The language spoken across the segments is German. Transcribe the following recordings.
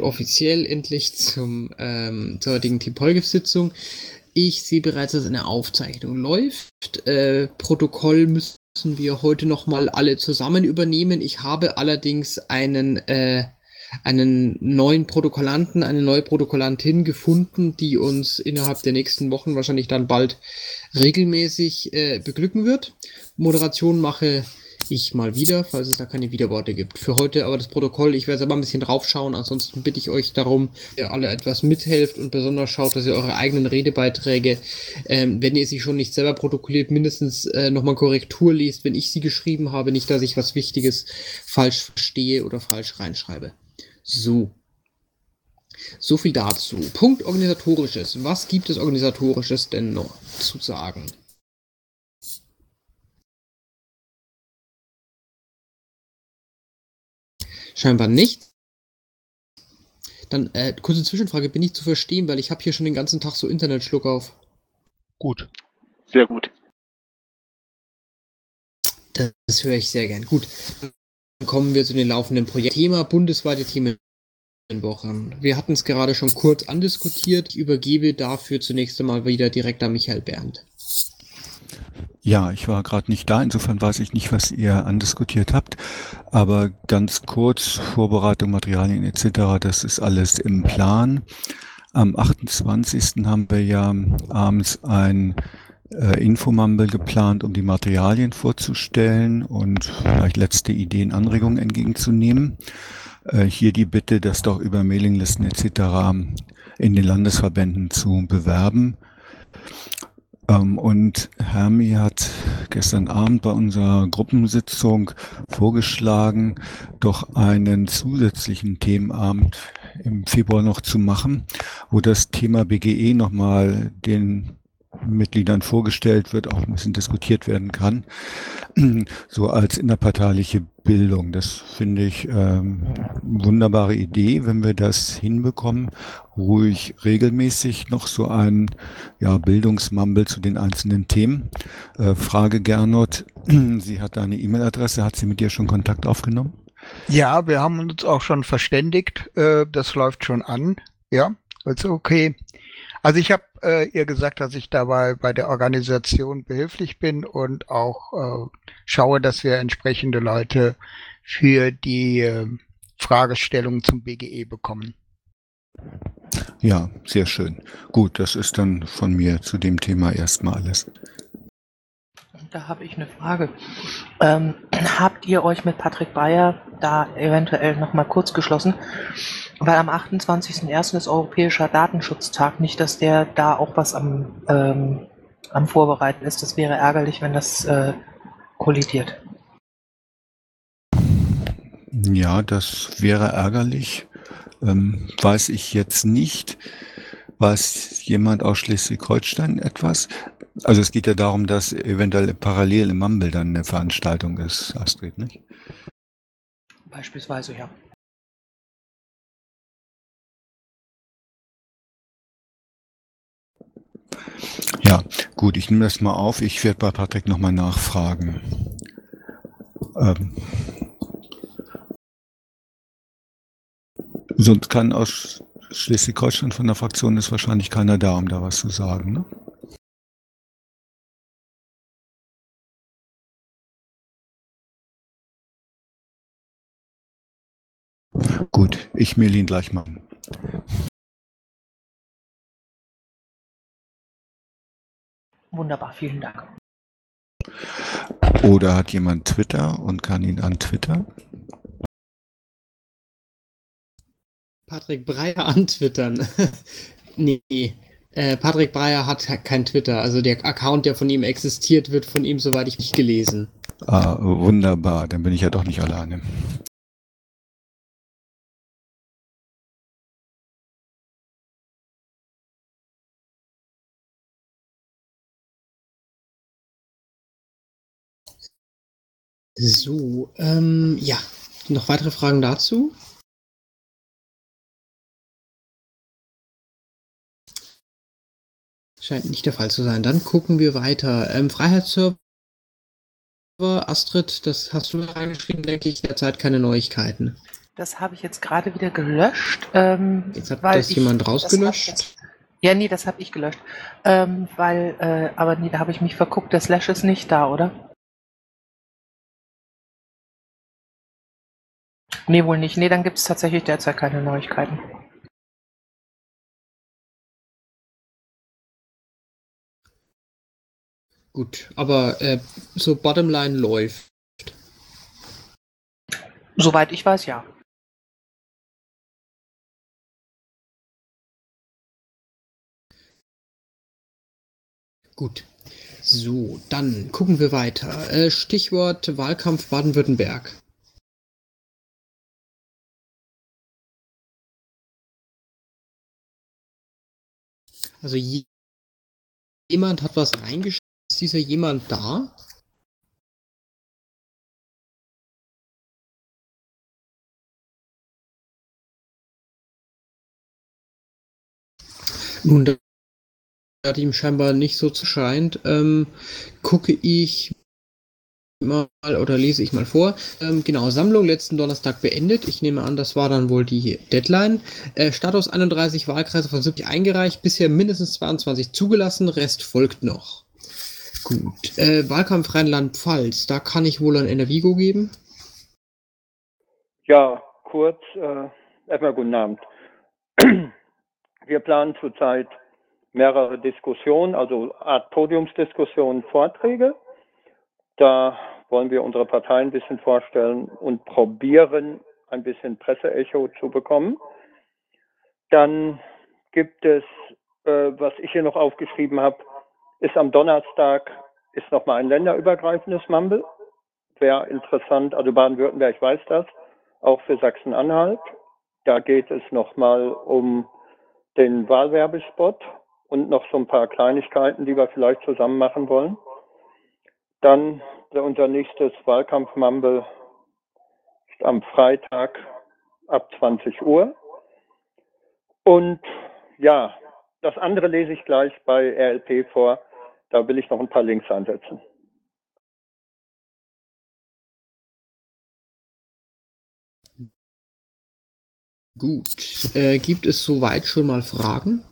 offiziell endlich zur heutigen Team-Polgif-Sitzung. Ich sehe bereits, dass eine Aufzeichnung läuft. Protokoll müssen wir heute nochmal alle zusammen übernehmen. Ich habe allerdings einen neuen Protokollanten, eine neue Protokollantin gefunden, die uns innerhalb der nächsten Wochen wahrscheinlich dann bald regelmäßig beglücken wird. Moderation mache ich mal wieder, falls es da keine Widerworte gibt. Für heute aber das Protokoll, ich werde selber ein bisschen draufschauen, ansonsten bitte ich euch darum, dass ihr alle etwas mithelft und besonders schaut, dass ihr eure eigenen Redebeiträge, wenn ihr sie schon nicht selber protokolliert, mindestens nochmal Korrektur liest, wenn ich sie geschrieben habe, nicht, dass ich was Wichtiges falsch verstehe oder falsch reinschreibe. So viel dazu. Punkt Organisatorisches. Was gibt es Organisatorisches denn noch zu sagen? Scheinbar nicht. Dann kurze Zwischenfrage, bin ich zu verstehen, weil ich habe hier schon den ganzen Tag so Internetschluck auf. Gut. Sehr gut. Das höre ich sehr gern. Gut. Dann kommen wir zu den laufenden Projekten. Thema bundesweite Themenwochen. Wir hatten es gerade schon kurz andiskutiert. Ich übergebe dafür zunächst einmal wieder direkt an Michael Berndt. Ja, ich war gerade nicht da, insofern weiß ich nicht, was ihr andiskutiert habt, aber ganz kurz, Vorbereitung, Materialien etc., das ist alles im Plan. Am 28. haben wir ja abends ein Infomumble geplant, um die Materialien vorzustellen und vielleicht letzte Ideen, Anregungen entgegenzunehmen. Hier die Bitte, das doch über Mailinglisten etc. in den Landesverbänden zu bewerben. Und Hermi hat gestern Abend bei unserer Gruppensitzung vorgeschlagen, doch einen zusätzlichen Themenabend im Februar noch zu machen, wo das Thema BGE nochmal den Mitgliedern vorgestellt wird, auch ein bisschen diskutiert werden kann, so als innerparteiliche Bildung. Das finde ich eine wunderbare Idee, wenn wir das hinbekommen, ruhig regelmäßig noch so ein Bildungsmumble zu den einzelnen Themen. Frage Gernot, sie hat eine E-Mail-Adresse, hat sie mit dir schon Kontakt aufgenommen? Ja, wir haben uns auch schon verständigt, das läuft schon an, ja, also okay. Also ich habe ihr gesagt, dass ich dabei bei der Organisation behilflich bin und auch schaue, dass wir entsprechende Leute für die Fragestellung zum BGE bekommen. Ja, sehr schön. Gut, das ist dann von mir zu dem Thema erstmal alles. Da habe ich eine Frage. Habt ihr euch mit Patrick Breyer da eventuell nochmal kurz geschlossen? Weil am 28.01. ist Europäischer Datenschutztag, nicht, dass der da auch was am Vorbereiten ist. Das wäre ärgerlich, wenn das kollidiert. Ja, das wäre ärgerlich. Weiß ich jetzt nicht. Weiß jemand aus Schleswig-Holstein etwas? Also es geht ja darum, dass eventuell parallel im Mumble dann eine Veranstaltung ist, Astrid, nicht? Beispielsweise, ja. Ja, gut, ich nehme das mal auf. Ich werde bei Patrick nochmal nachfragen. Sonst kann aus Schleswig-Holstein von der Fraktion ist wahrscheinlich keiner da, um da was zu sagen, ne? Gut, ich mail ihn gleich mal. Wunderbar, vielen Dank. Oder hat jemand Twitter und kann ihn antwittern? Patrick Breyer antwittern. Nee. Patrick Breyer hat kein Twitter. Also der Account, der von ihm existiert, wird von ihm, soweit ich nicht gelesen. Ah, wunderbar. Dann bin ich ja doch nicht alleine. So, ja. Noch weitere Fragen dazu? Scheint nicht der Fall zu sein. Dann gucken wir weiter. Freiheitsserver, Astrid, das hast du reingeschrieben, denke ich, derzeit keine Neuigkeiten. Das habe ich jetzt gerade wieder gelöscht. Jetzt hat das jemand rausgelöscht. Ja, nee, das habe ich gelöscht. Aber nee, da habe ich mich verguckt. Der Slash ist nicht da, oder? Nee, wohl nicht. Nee, dann gibt es tatsächlich derzeit keine Neuigkeiten. Gut, aber so Bottomline läuft. Soweit ich weiß, ja. Gut. So, dann gucken wir weiter. Stichwort Wahlkampf Baden-Württemberg. Also jemand hat was reingeschrieben. Ist dieser jemand da? Nun, da ihm scheinbar nicht so zu scheint, gucke ich mal oder lese ich mal vor. Genau, Sammlung letzten Donnerstag beendet. Ich nehme an, das war dann wohl die Deadline. Status 31 Wahlkreise von 70 eingereicht, bisher mindestens 22 zugelassen, Rest folgt noch. Gut, Wahlkampf Rheinland-Pfalz, da kann ich wohl ein Enervigo geben. Ja, kurz, erstmal guten Abend. Wir planen zurzeit mehrere Diskussionen, also Art Podiumsdiskussionen, Vorträge. Da wollen wir unsere Partei ein bisschen vorstellen und probieren, ein bisschen Presseecho zu bekommen. Dann gibt es, was ich hier noch aufgeschrieben habe, ist am Donnerstag ist nochmal ein länderübergreifendes Mumble. Wäre interessant, also Baden-Württemberg weiß das, auch für Sachsen-Anhalt. Da geht es nochmal um den Wahlwerbespot und noch so ein paar Kleinigkeiten, die wir vielleicht zusammen machen wollen. Dann unser nächstes Wahlkampf-Mumble ist am Freitag ab 20 Uhr. Und ja, das andere lese ich gleich bei RLP vor. Da will ich noch ein paar Links einsetzen. Gut, gibt es soweit schon mal Fragen?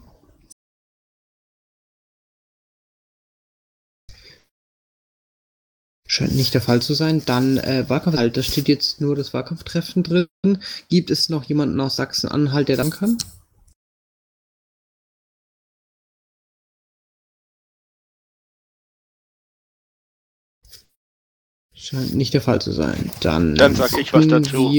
Scheint nicht der Fall zu sein. Dann Wahlkampf, da steht jetzt nur das Wahlkampftreffen drin. Gibt es noch jemanden aus Sachsen-Anhalt, der dann kann? Scheint nicht der Fall zu sein. Dann sage ich was dazu.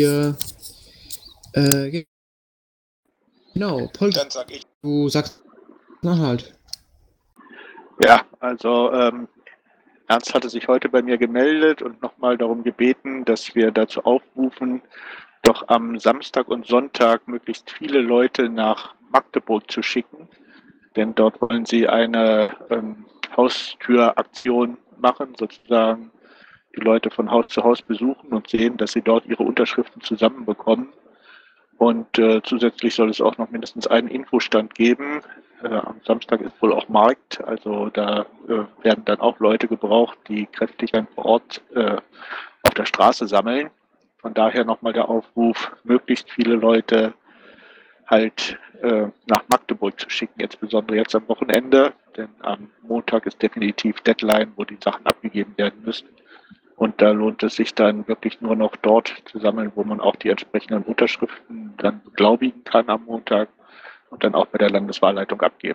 Genau, Paul, Dann sag ich. du sagst Anhalt. Ja, also Ernst hatte sich heute bei mir gemeldet und nochmal darum gebeten, dass wir dazu aufrufen, doch am Samstag und Sonntag möglichst viele Leute nach Magdeburg zu schicken. Denn dort wollen sie eine Haustüraktion machen, sozusagen die Leute von Haus zu Haus besuchen und sehen, dass sie dort ihre Unterschriften zusammenbekommen. Und zusätzlich soll es auch noch mindestens einen Infostand geben. Am Samstag ist wohl auch Markt, also da werden dann auch Leute gebraucht, die kräftig dann vor Ort auf der Straße sammeln. Von daher nochmal der Aufruf, möglichst viele Leute halt nach Magdeburg zu schicken, insbesondere jetzt am Wochenende, denn am Montag ist definitiv Deadline, wo die Sachen abgegeben werden müssen. Und da lohnt es sich dann wirklich nur noch dort zu sammeln, wo man auch die entsprechenden Unterschriften dann beglaubigen kann am Montag und dann auch bei der Landeswahlleitung abgeben.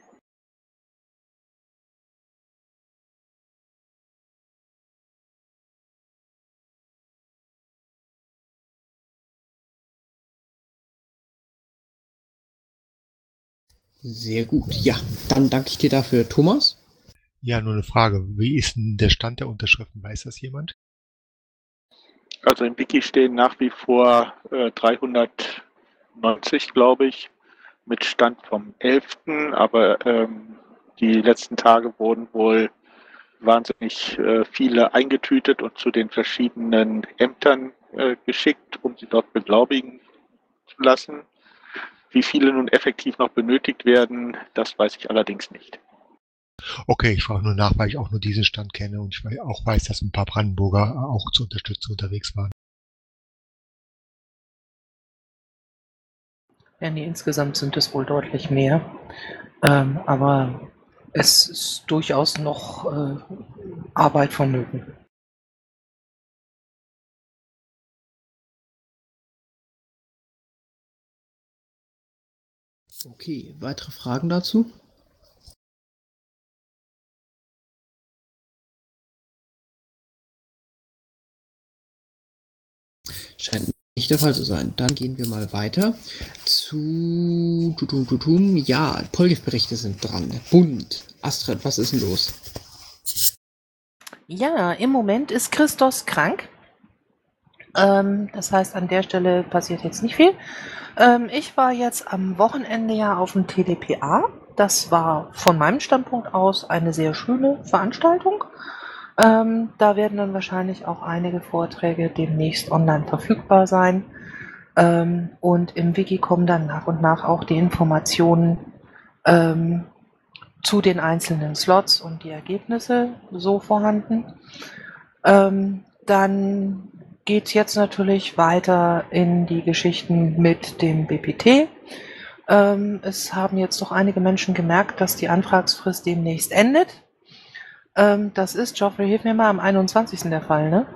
Sehr gut. Ja, dann danke ich dir dafür, Thomas. Ja, nur eine Frage. Wie ist denn der Stand der Unterschriften? Weiß das jemand? Also im Wiki stehen nach wie vor 390, glaube ich, mit Stand vom 11. Aber die letzten Tage wurden wohl wahnsinnig viele eingetütet und zu den verschiedenen Ämtern geschickt, um sie dort beglaubigen zu lassen. Wie viele nun effektiv noch benötigt werden, das weiß ich allerdings nicht. Okay, ich frage nur nach, weil ich auch nur diesen Stand kenne und ich auch weiß, dass ein paar Brandenburger auch zur Unterstützung unterwegs waren. Ja, nee, insgesamt sind es wohl deutlich mehr. Aber es ist durchaus noch Arbeit vonnöten. Okay, weitere Fragen dazu? Scheint nicht der Fall zu sein. Dann gehen wir mal weiter zu ja, Polgef-Berichte sind dran. Bund. Astrid, was ist denn los? Ja, im Moment ist Christos krank. Das heißt, an der Stelle passiert jetzt nicht viel. Ich war jetzt am Wochenende ja auf dem TDPA. Das war von meinem Standpunkt aus eine sehr schöne Veranstaltung. Da werden dann wahrscheinlich auch einige Vorträge demnächst online verfügbar sein. Und im Wiki kommen dann nach und nach auch die Informationen zu den einzelnen Slots und die Ergebnisse so vorhanden. Dann geht es jetzt natürlich weiter in die Geschichten mit dem BPT. Es haben jetzt doch einige Menschen gemerkt, dass die Antragsfrist demnächst endet. Das ist, Geoffrey, hilf mir mal, am 21. der Fall, ne?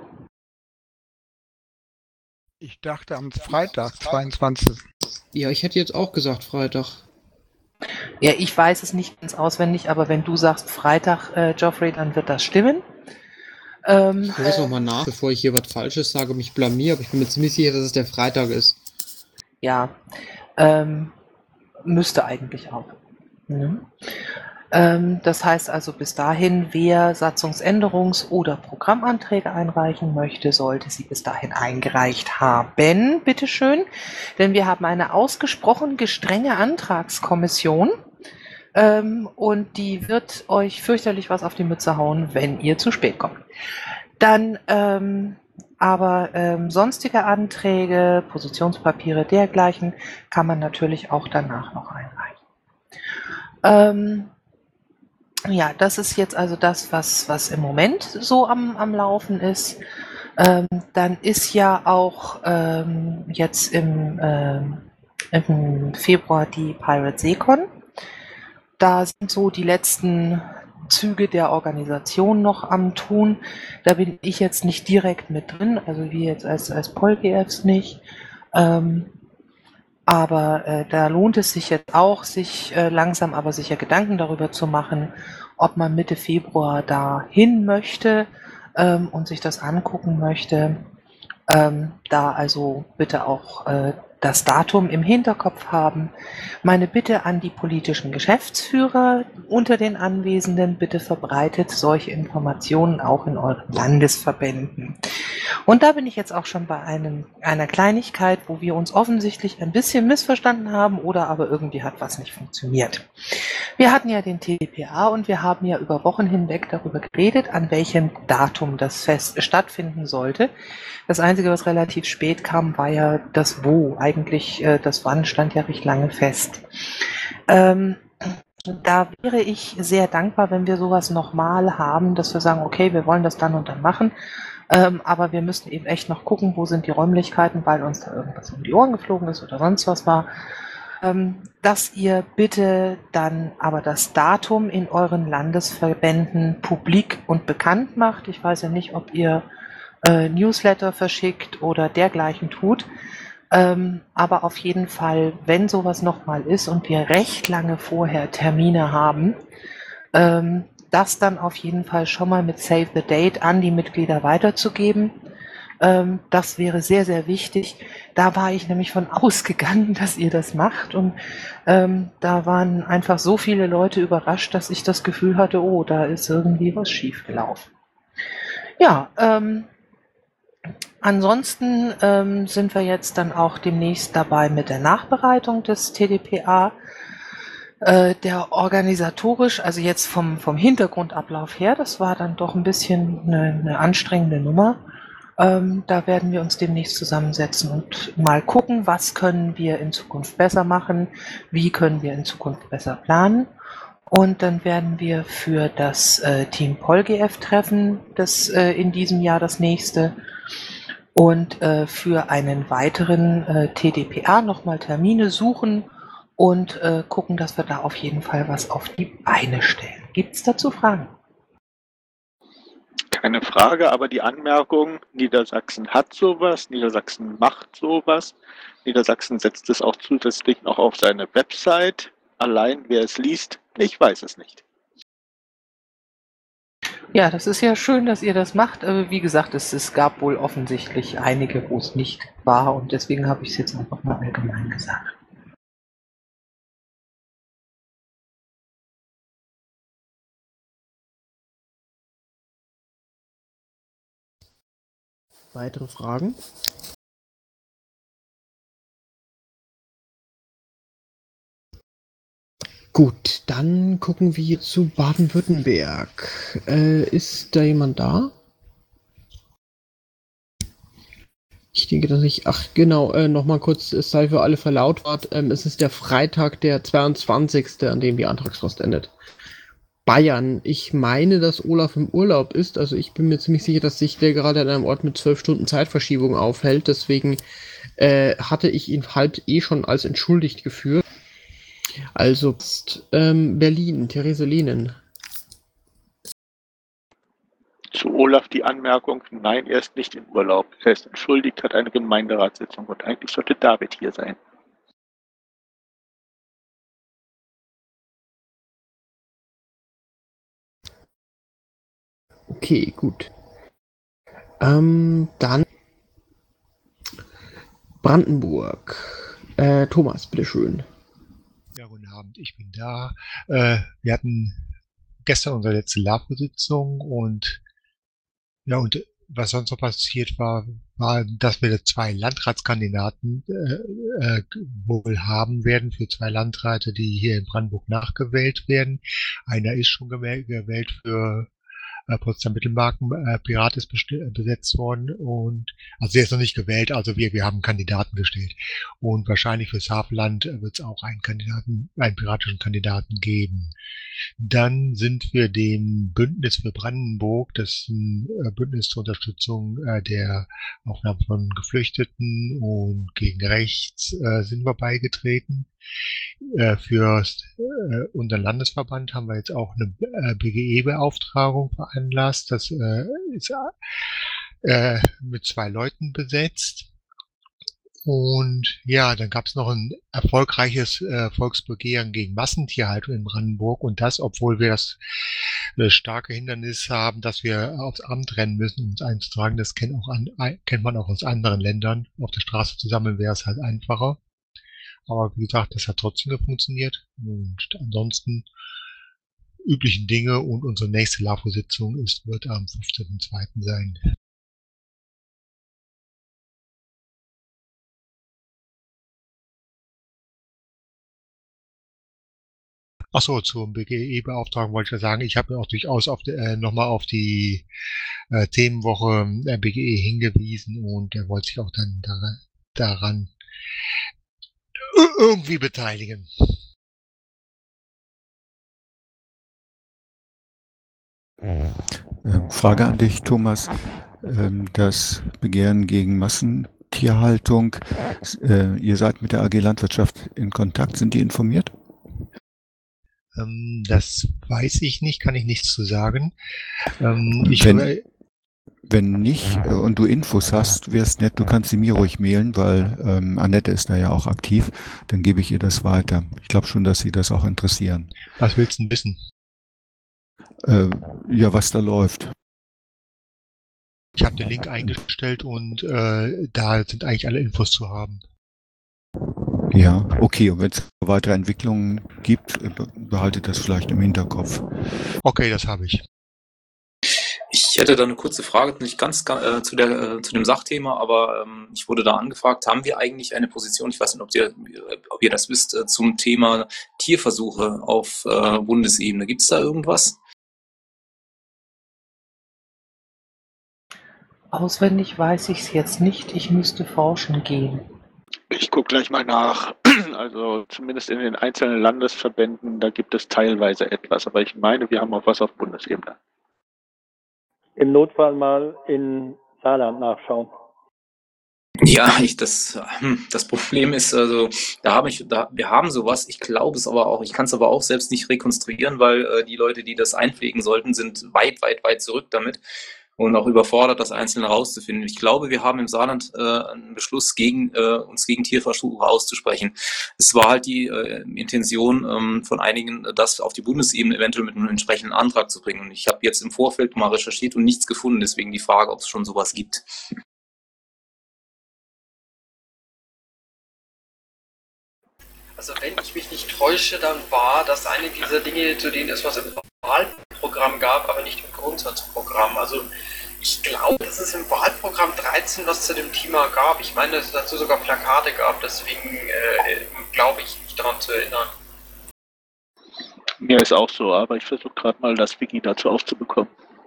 Ich dachte am Freitag, 22. Ja, ich hätte jetzt auch gesagt Freitag. Ja, ich weiß es nicht ganz auswendig, aber wenn du sagst Freitag, Geoffrey, dann wird das stimmen. Ich gucke es nochmal nach, bevor ich hier was Falsches sage und mich blamier, aber ich bin mir ziemlich sicher, dass es der Freitag ist. Ja, müsste eigentlich auch. Mhm. Das heißt also bis dahin, wer Satzungsänderungs- oder Programmanträge einreichen möchte, sollte sie bis dahin eingereicht haben. Bitteschön, denn wir haben eine ausgesprochen gestrenge Antragskommission und die wird euch fürchterlich was auf die Mütze hauen, wenn ihr zu spät kommt. Dann aber sonstige Anträge, Positionspapiere, dergleichen kann man natürlich auch danach noch einreichen. Ja, das ist jetzt also das, was im Moment so am Laufen ist. Dann ist ja auch jetzt im Februar die Pirate Seacon. Da sind so die letzten Züge der Organisation noch am Tun. Da bin ich jetzt nicht direkt mit drin, also wie jetzt als PolGFs nicht. Aber da lohnt es sich jetzt auch, sich langsam aber sicher Gedanken darüber zu machen, ob man Mitte Februar da hin möchte und sich das angucken möchte. Da also bitte auch das Datum im Hinterkopf haben. Meine Bitte an die politischen Geschäftsführer unter den Anwesenden, bitte verbreitet solche Informationen auch in euren Landesverbänden. Und da bin ich jetzt auch schon bei einer Kleinigkeit, wo wir uns offensichtlich ein bisschen missverstanden haben oder aber irgendwie hat was nicht funktioniert. Wir hatten ja den TDPA und wir haben ja über Wochen hinweg darüber geredet, an welchem Datum das Fest stattfinden sollte. Das Einzige, was relativ spät kam, war ja das Wo. Eigentlich, das Wann stand ja recht lange fest. Da wäre ich sehr dankbar, wenn wir sowas nochmal haben, dass wir sagen, okay, wir wollen das dann und dann machen. Aber wir müssen eben echt noch gucken, wo sind die Räumlichkeiten, weil uns da irgendwas um die Ohren geflogen ist oder sonst was war. Dass ihr bitte dann aber das Datum in euren Landesverbänden publik und bekannt macht. Ich weiß ja nicht, ob ihr Newsletter verschickt oder dergleichen tut. Aber auf jeden Fall, wenn sowas nochmal ist und wir recht lange vorher Termine haben, das dann auf jeden Fall schon mal mit Save the Date an die Mitglieder weiterzugeben. Das wäre sehr, sehr wichtig. Da war ich nämlich von ausgegangen, dass ihr das macht und da waren einfach so viele Leute überrascht, dass ich das Gefühl hatte, oh, da ist irgendwie was schiefgelaufen. Ja, ansonsten sind wir jetzt dann auch demnächst dabei mit der Nachbereitung des TDPA. Der organisatorisch, also jetzt vom Hintergrundablauf her, das war dann doch ein bisschen eine anstrengende Nummer. Da werden wir uns demnächst zusammensetzen und mal gucken, was können wir in Zukunft besser machen, wie können wir in Zukunft besser planen. Und dann werden wir für das Team PolGF treffen, das in diesem Jahr das nächste, und für einen weiteren TDPA nochmal Termine suchen und gucken, dass wir da auf jeden Fall was auf die Beine stellen. Gibt es dazu Fragen? Keine Frage, aber die Anmerkung, Niedersachsen hat sowas, Niedersachsen macht sowas, Niedersachsen setzt es auch zusätzlich noch auf seine Website. Allein wer es liest, ich weiß es nicht. Ja, das ist ja schön, dass ihr das macht. Wie gesagt, es gab wohl offensichtlich einige, wo es nicht war und deswegen habe ich es jetzt einfach mal allgemein gesagt. Weitere Fragen? Gut, dann gucken wir zu Baden-Württemberg. Ist da jemand da? Ich denke das nicht. Ach, genau, nochmal kurz, es sei für alle verlautbart. Es ist der Freitag, der 22., an dem die Antragsfrist endet. Bayern. Ich meine, dass Olaf im Urlaub ist. Also ich bin mir ziemlich sicher, dass sich der gerade an einem Ort mit 12 Stunden Zeitverschiebung aufhält. Deswegen hatte ich ihn halt schon als entschuldigt geführt. Also Berlin, Therese Lehnen. Zu Olaf die Anmerkung, nein, er ist nicht im Urlaub. Er ist entschuldigt, hat eine Gemeinderatssitzung und eigentlich sollte David hier sein. Okay, gut. Dann Brandenburg. Thomas, bitteschön. Ja, guten Abend, ich bin da. Wir hatten gestern unsere letzte LAFO-Sitzung und was sonst noch passiert war, dass wir 2 Landratskandidaten wohl haben werden für 2 Landräte, die hier in Brandenburg nachgewählt werden. Einer ist schon gewählt für Potsdam-Mittelmarken, Pirat ist besetzt worden und also der ist noch nicht gewählt, also wir haben Kandidaten gestellt. Und wahrscheinlich fürs Havelland wird es auch einen piratischen Kandidaten geben. Dann sind wir dem Bündnis für Brandenburg, das ist ein Bündnis zur Unterstützung der Aufnahme von Geflüchteten und gegen rechts, sind wir beigetreten. Für unseren Landesverband haben wir jetzt auch eine BGE-Beauftragung veranlasst. Das ist mit 2 Leuten besetzt. Und ja, dann gab es noch ein erfolgreiches Volksbegehren gegen Massentierhaltung in Brandenburg und das, obwohl wir das starke Hindernis haben, dass wir aufs Amt rennen müssen, um uns einzutragen. Das kennt man auch aus anderen Ländern. Auf der Straße zusammen wäre es halt einfacher. Aber wie gesagt, das hat trotzdem funktioniert. Und ansonsten üblichen Dinge und unsere nächste LAFO-Sitzung wird am 15.02. sein. Achso, zum BGE-Beauftragten wollte ich ja sagen, ich habe auch durchaus nochmal auf die Themenwoche BGE hingewiesen und er wollte sich auch dann daran irgendwie beteiligen. Frage an dich, Thomas. Das Begehren gegen Massentierhaltung, ihr seid mit der AG Landwirtschaft in Kontakt, sind die informiert? Das weiß ich nicht, kann ich nichts zu sagen. Wenn nicht und du Infos hast, wär's nett, du kannst sie mir ruhig mailen, weil Annette ist da ja auch aktiv, dann gebe ich ihr das weiter. Ich glaube schon, dass sie das auch interessieren. Was willst du denn wissen? Ja, was da läuft. Ich habe den Link eingestellt und da sind eigentlich alle Infos zu haben. Ja, okay. Und wenn es weitere Entwicklungen gibt, behaltet das vielleicht im Hinterkopf. Okay, das habe ich. Ich hätte da eine kurze Frage, nicht ganz zu dem Sachthema, aber ich wurde da angefragt, haben wir eigentlich eine Position, ich weiß nicht, ob ihr das wisst, zum Thema Tierversuche auf Bundesebene. Gibt es da irgendwas? Auswendig weiß ich es jetzt nicht, ich müsste forschen gehen. Ich gucke gleich mal nach. Also zumindest in den einzelnen Landesverbänden, da gibt es teilweise etwas. Aber ich meine, wir haben auch was auf Bundesebene. Im Notfall mal in Saarland nachschauen. Ja, das Problem ist, also wir haben sowas, ich glaube es aber auch, ich kann es aber auch selbst nicht rekonstruieren, weil die Leute, die das einpflegen sollten, sind weit, weit, weit zurück damit und auch überfordert, das Einzelne rauszufinden. Ich glaube, wir haben im Saarland einen Beschluss uns gegen Tierversuche auszusprechen. Es war halt die Intention von einigen, das auf die Bundesebene eventuell mit einem entsprechenden Antrag zu bringen. Und ich habe jetzt im Vorfeld mal recherchiert und nichts gefunden, deswegen die Frage, ob es schon sowas gibt. Also wenn ich mich nicht täusche, dann war das eine dieser Dinge, zu denen es was im Wahlprogramm gab, aber nicht im Grundsatzprogramm. Also ich glaube, dass es im Wahlprogramm 13 was zu dem Thema gab. Ich meine, dass es dazu sogar Plakate gab, deswegen glaube ich, mich daran zu erinnern. Mir ist auch so, aber ich versuche gerade mal das Wiki dazu aufzubekommen.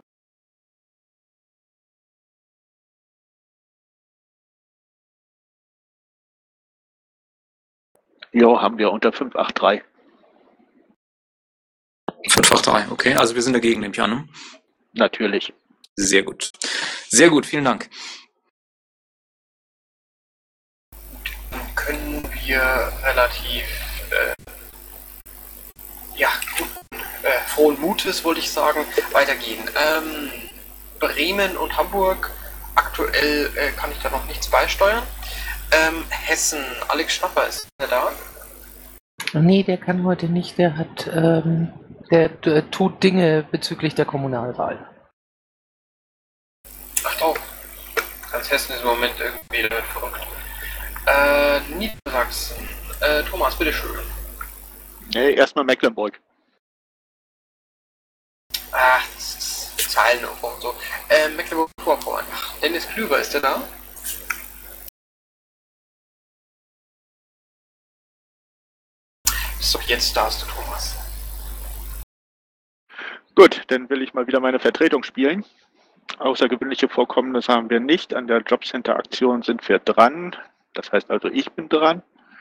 Jo, haben wir unter 583. 583, okay. Also wir sind dagegen, nehme ich an. Ne? Natürlich. Sehr gut. Sehr gut, vielen Dank. Dann können wir relativ frohen Mutes, wollte ich sagen, weitergehen. Bremen und Hamburg, aktuell kann ich da noch nichts beisteuern. Hessen, Alex Schnapper, ist der da? Nee, der kann heute nicht. Der hat, der tut Dinge bezüglich der Kommunalwahl. Ach doch. Ganz Hessen ist im Moment irgendwie verrückt. Niedersachsen. Thomas, bitteschön. Nee, erstmal Mecklenburg. Ach, das ist Zeilenumbruch und so. Mecklenburg-Vorpommern. Dennis Klüver, ist der da? So, jetzt darfst du, Thomas. Gut, dann will ich mal wieder meine Vertretung spielen. Außergewöhnliche Vorkommnisse haben wir nicht. An der Jobcenter-Aktion sind wir dran. Das heißt also, ich bin dran.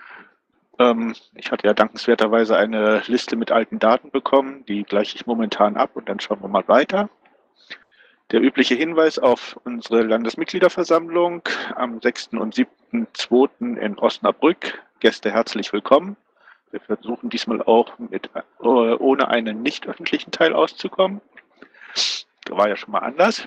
Ich hatte ja dankenswerterweise eine Liste mit alten Daten bekommen. Die gleiche ich momentan ab und dann schauen wir mal weiter. Der übliche Hinweis auf unsere Landesmitgliederversammlung am 6. und 7.2. in Osnabrück. Gäste herzlich willkommen. Wir versuchen diesmal auch ohne einen nicht öffentlichen Teil auszukommen. Das war ja schon mal anders.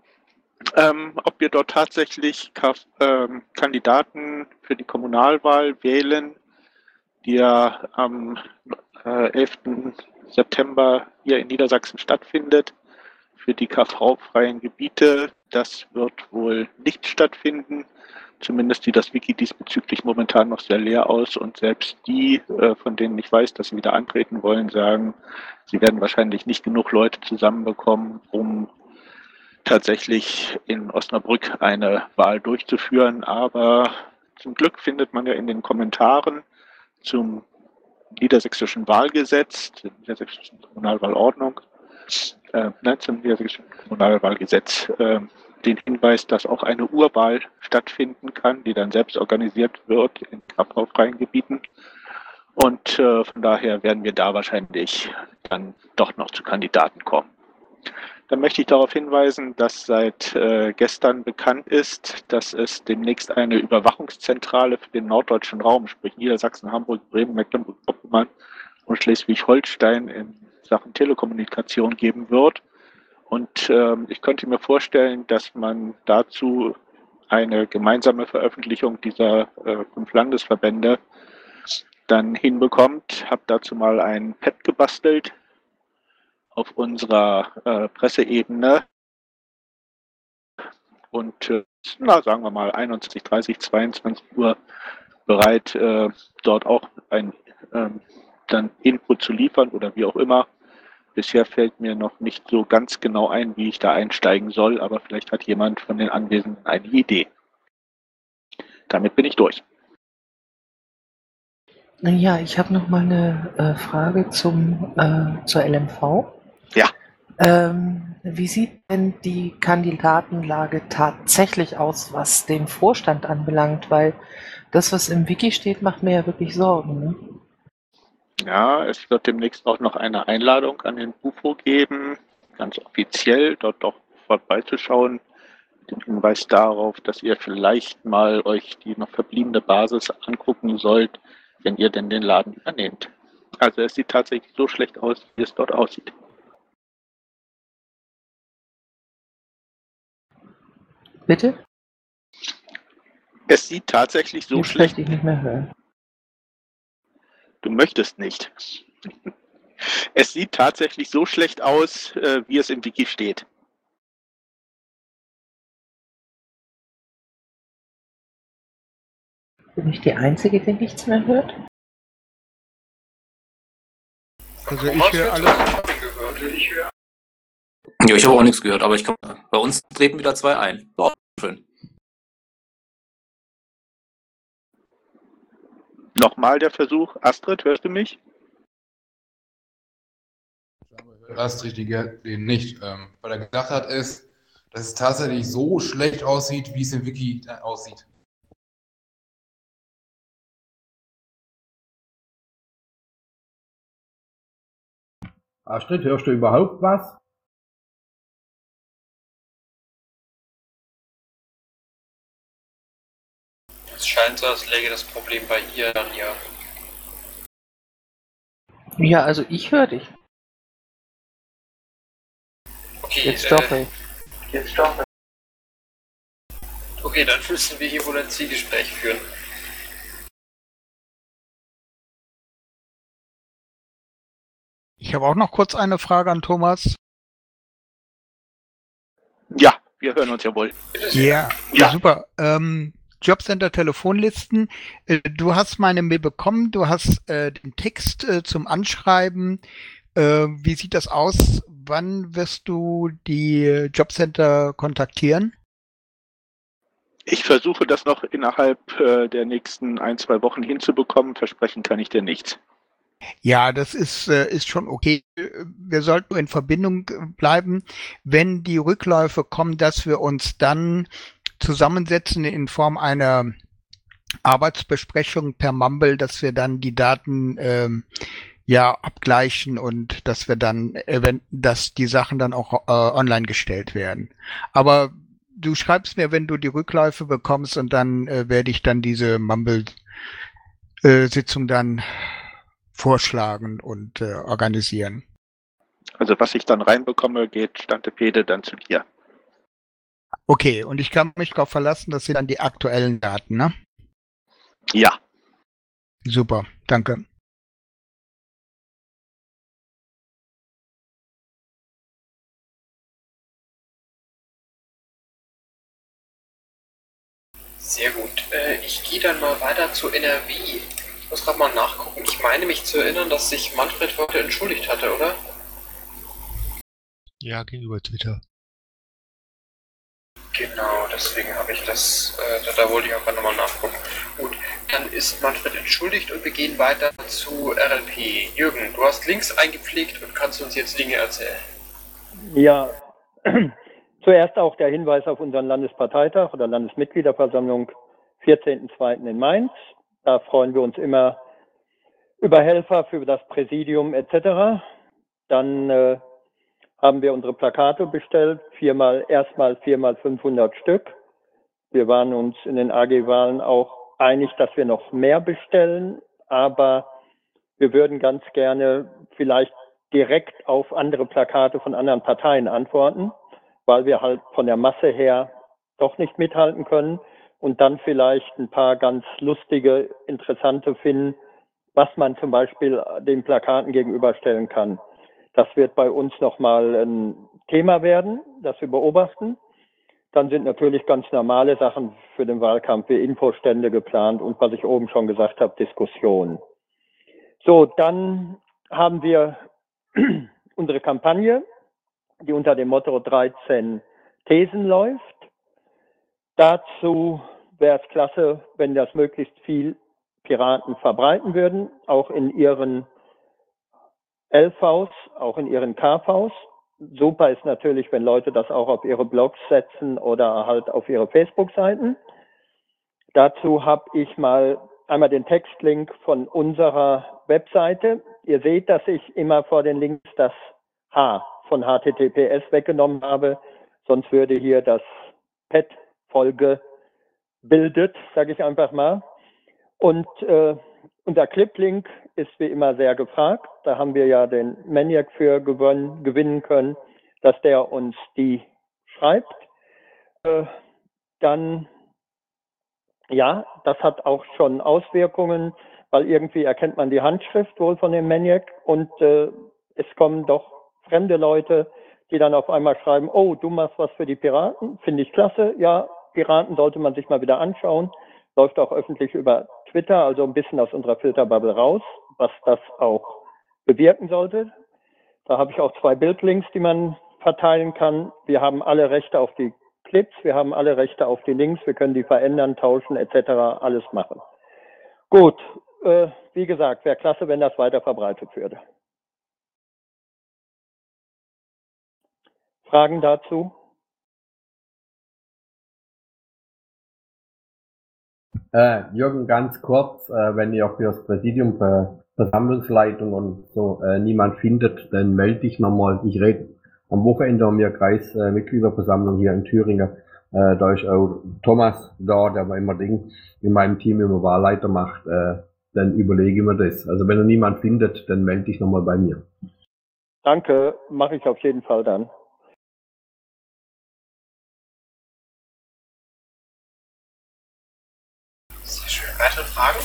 Ob wir dort tatsächlich Kandidaten für die Kommunalwahl wählen, die ja am 11. September hier in Niedersachsen stattfindet, für die KV-freien Gebiete, das wird wohl nicht stattfinden. Zumindest sieht das Wiki diesbezüglich momentan noch sehr leer aus und selbst die, von denen ich weiß, dass sie wieder antreten wollen, sagen, sie werden wahrscheinlich nicht genug Leute zusammenbekommen, um tatsächlich in Osnabrück eine Wahl durchzuführen. Aber zum Glück findet man ja in den Kommentaren zum niedersächsischen Wahlgesetz, zur niedersächsischen Kommunalwahlordnung, zum niedersächsischen Kommunalwahlgesetz, den Hinweis, dass auch eine Urwahl stattfinden kann, die dann selbst organisiert wird in KV-freien Gebieten. Und von daher werden wir da wahrscheinlich dann doch noch zu Kandidaten kommen. Dann möchte ich darauf hinweisen, dass seit gestern bekannt ist, dass es demnächst eine Überwachungszentrale für den norddeutschen Raum, sprich Niedersachsen, Hamburg, Bremen, Mecklenburg-Vorpommern und Schleswig-Holstein in Sachen Telekommunikation geben wird. Und ich könnte mir vorstellen, dass man dazu eine gemeinsame Veröffentlichung dieser 5 Landesverbände dann hinbekommt. Ich habe dazu mal ein Pad gebastelt auf unserer Presseebene und sagen wir mal 21, 30, 22 Uhr bereit, dort auch ein dann Input zu liefern oder wie auch immer. Bisher fällt mir noch nicht so ganz genau ein, wie ich da einsteigen soll, aber vielleicht hat jemand von den Anwesenden eine Idee. Damit bin ich durch. Ja, ich habe noch mal eine Frage zur LMV. Ja. Wie sieht denn die Kandidatenlage tatsächlich aus, was den Vorstand anbelangt? Weil das, was im Wiki steht, macht mir ja wirklich Sorgen. Ne? Ja, es wird demnächst auch noch eine Einladung an den BUFO geben, ganz offiziell, dort doch vorbeizuschauen. den Hinweis darauf, dass ihr vielleicht mal euch die noch verbliebene Basis angucken sollt, wenn ihr denn den Laden übernehmt. Also es sieht tatsächlich so schlecht aus, wie es dort aussieht. Bitte? Es sieht tatsächlich so Jetzt schlecht. möchte ich nicht mehr hören. Du möchtest nicht. Es sieht tatsächlich so schlecht aus, wie es im Wiki steht. Bin ich die Einzige, die nichts mehr hört? Also ich höre alles. Ja, ich habe auch nichts gehört, aber ich glaube, bei uns treten wieder 2 ein. Boah, schön. Nochmal der Versuch. Astrid, hörst du mich? Astrid den nicht. Was er gesagt hat, ist, dass es tatsächlich so schlecht aussieht, wie es im Wiki aussieht. Astrid, hörst du überhaupt was? Es scheint so, als läge das Problem bei ihr dann ja. Ja, also ich höre dich. Okay, Jetzt doch nicht. Okay, dann müssen wir hier wohl ein Zielgespräch führen. Ich habe auch noch kurz eine Frage an Thomas. Ja, wir hören uns ja wohl. Ja, super. Jobcenter Telefonlisten. Du hast meine Mail bekommen, du hast den Text zum Anschreiben. Wie sieht das aus? Wann wirst du die Jobcenter kontaktieren? Ich versuche das noch innerhalb der nächsten 1-2 Wochen hinzubekommen. Versprechen kann ich dir nichts. Ja, das ist schon okay. Wir sollten nur in Verbindung bleiben, wenn die Rückläufe kommen, dass wir uns dann zusammensetzen in Form einer Arbeitsbesprechung per Mumble, dass wir dann die Daten abgleichen und dass wir dann, dass die Sachen dann auch online gestellt werden. Aber du schreibst mir, wenn du die Rückläufe bekommst, und dann werde ich dann diese Mumble-Sitzung dann vorschlagen und organisieren. Also was ich dann reinbekomme, geht Stantepede dann zu dir. Okay, und ich kann mich darauf verlassen, dass Sie dann die aktuellen Daten, ne? Ja. Super, danke. Sehr gut. Ich gehe dann mal weiter zu NRW. Ich muss gerade mal nachgucken. Ich meine mich zu erinnern, dass sich Manfred heute entschuldigt hatte, oder? Ja, gegenüber Twitter. Genau, deswegen habe ich das, da wollte ich auch gerade nochmal nachgucken. Gut, dann ist Manfred entschuldigt und wir gehen weiter zu RLP. Jürgen, du hast Links eingepflegt und kannst uns jetzt Dinge erzählen. Ja, zuerst auch der Hinweis auf unseren Landesparteitag oder Landesmitgliederversammlung 14.02. in Mainz. Da freuen wir uns immer über Helfer für das Präsidium etc. Dann haben wir unsere Plakate bestellt, erstmal 4x500 Stück. Wir waren uns in den AG-Wahlen auch einig, dass wir noch mehr bestellen, aber wir würden ganz gerne vielleicht direkt auf andere Plakate von anderen Parteien antworten, weil wir halt von der Masse her doch nicht mithalten können und dann vielleicht ein paar ganz lustige, interessante finden, was man zum Beispiel den Plakaten gegenüberstellen kann. Das wird bei uns nochmal ein Thema werden, das wir beobachten. Dann sind natürlich ganz normale Sachen für den Wahlkampf wie Infostände geplant und was ich oben schon gesagt habe, Diskussionen. So, dann haben wir unsere Kampagne, die unter dem Motto 13 Thesen läuft. Dazu wäre es klasse, wenn das möglichst viel Piraten verbreiten würden, auch in ihren LVs, auch in ihren KVs. Super ist natürlich, wenn Leute das auch auf ihre Blogs setzen oder halt auf ihre Facebook-Seiten. Dazu habe ich mal einmal den Textlink von unserer Webseite. Ihr seht, dass ich immer vor den Links das H von HTTPS weggenommen habe. Sonst würde hier das Pet-Folge bildet, sage ich einfach mal. Und unser Cliplink ist wie immer sehr gefragt. Da haben wir ja den Maniac für gewinnen können, dass der uns die schreibt. Dann, ja, das hat auch schon Auswirkungen, weil irgendwie erkennt man die Handschrift wohl von dem Maniac und es kommen doch fremde Leute, die dann auf einmal schreiben, oh, du machst was für die Piraten, finde ich klasse. Ja, Piraten sollte man sich mal wieder anschauen. Läuft auch öffentlich über Twitter, also ein bisschen aus unserer Filterbubble raus, was das auch bewirken sollte. Da habe ich auch 2 Bildlinks, die man verteilen kann. Wir haben alle Rechte auf die Clips, wir haben alle Rechte auf die Links, wir können die verändern, tauschen etc., alles machen. Gut, wie gesagt, wäre klasse, wenn das weiter verbreitet würde. Fragen dazu? Jürgen, ganz kurz, wenn ihr für das Präsidium, für Versammlungsleitung und so niemand findet, dann melde dich nochmal. Ich rede am Wochenende um ihr Kreismitgliederversammlung hier in Thüringen. Da ist auch Thomas da, der immer in meinem Team immer Wahlleiter macht. Dann überlege ich mir das. Also wenn ihr niemand findet, dann melde dich nochmal bei mir. Danke, mache ich auf jeden Fall dann. Sehr schön. Weitere Fragen?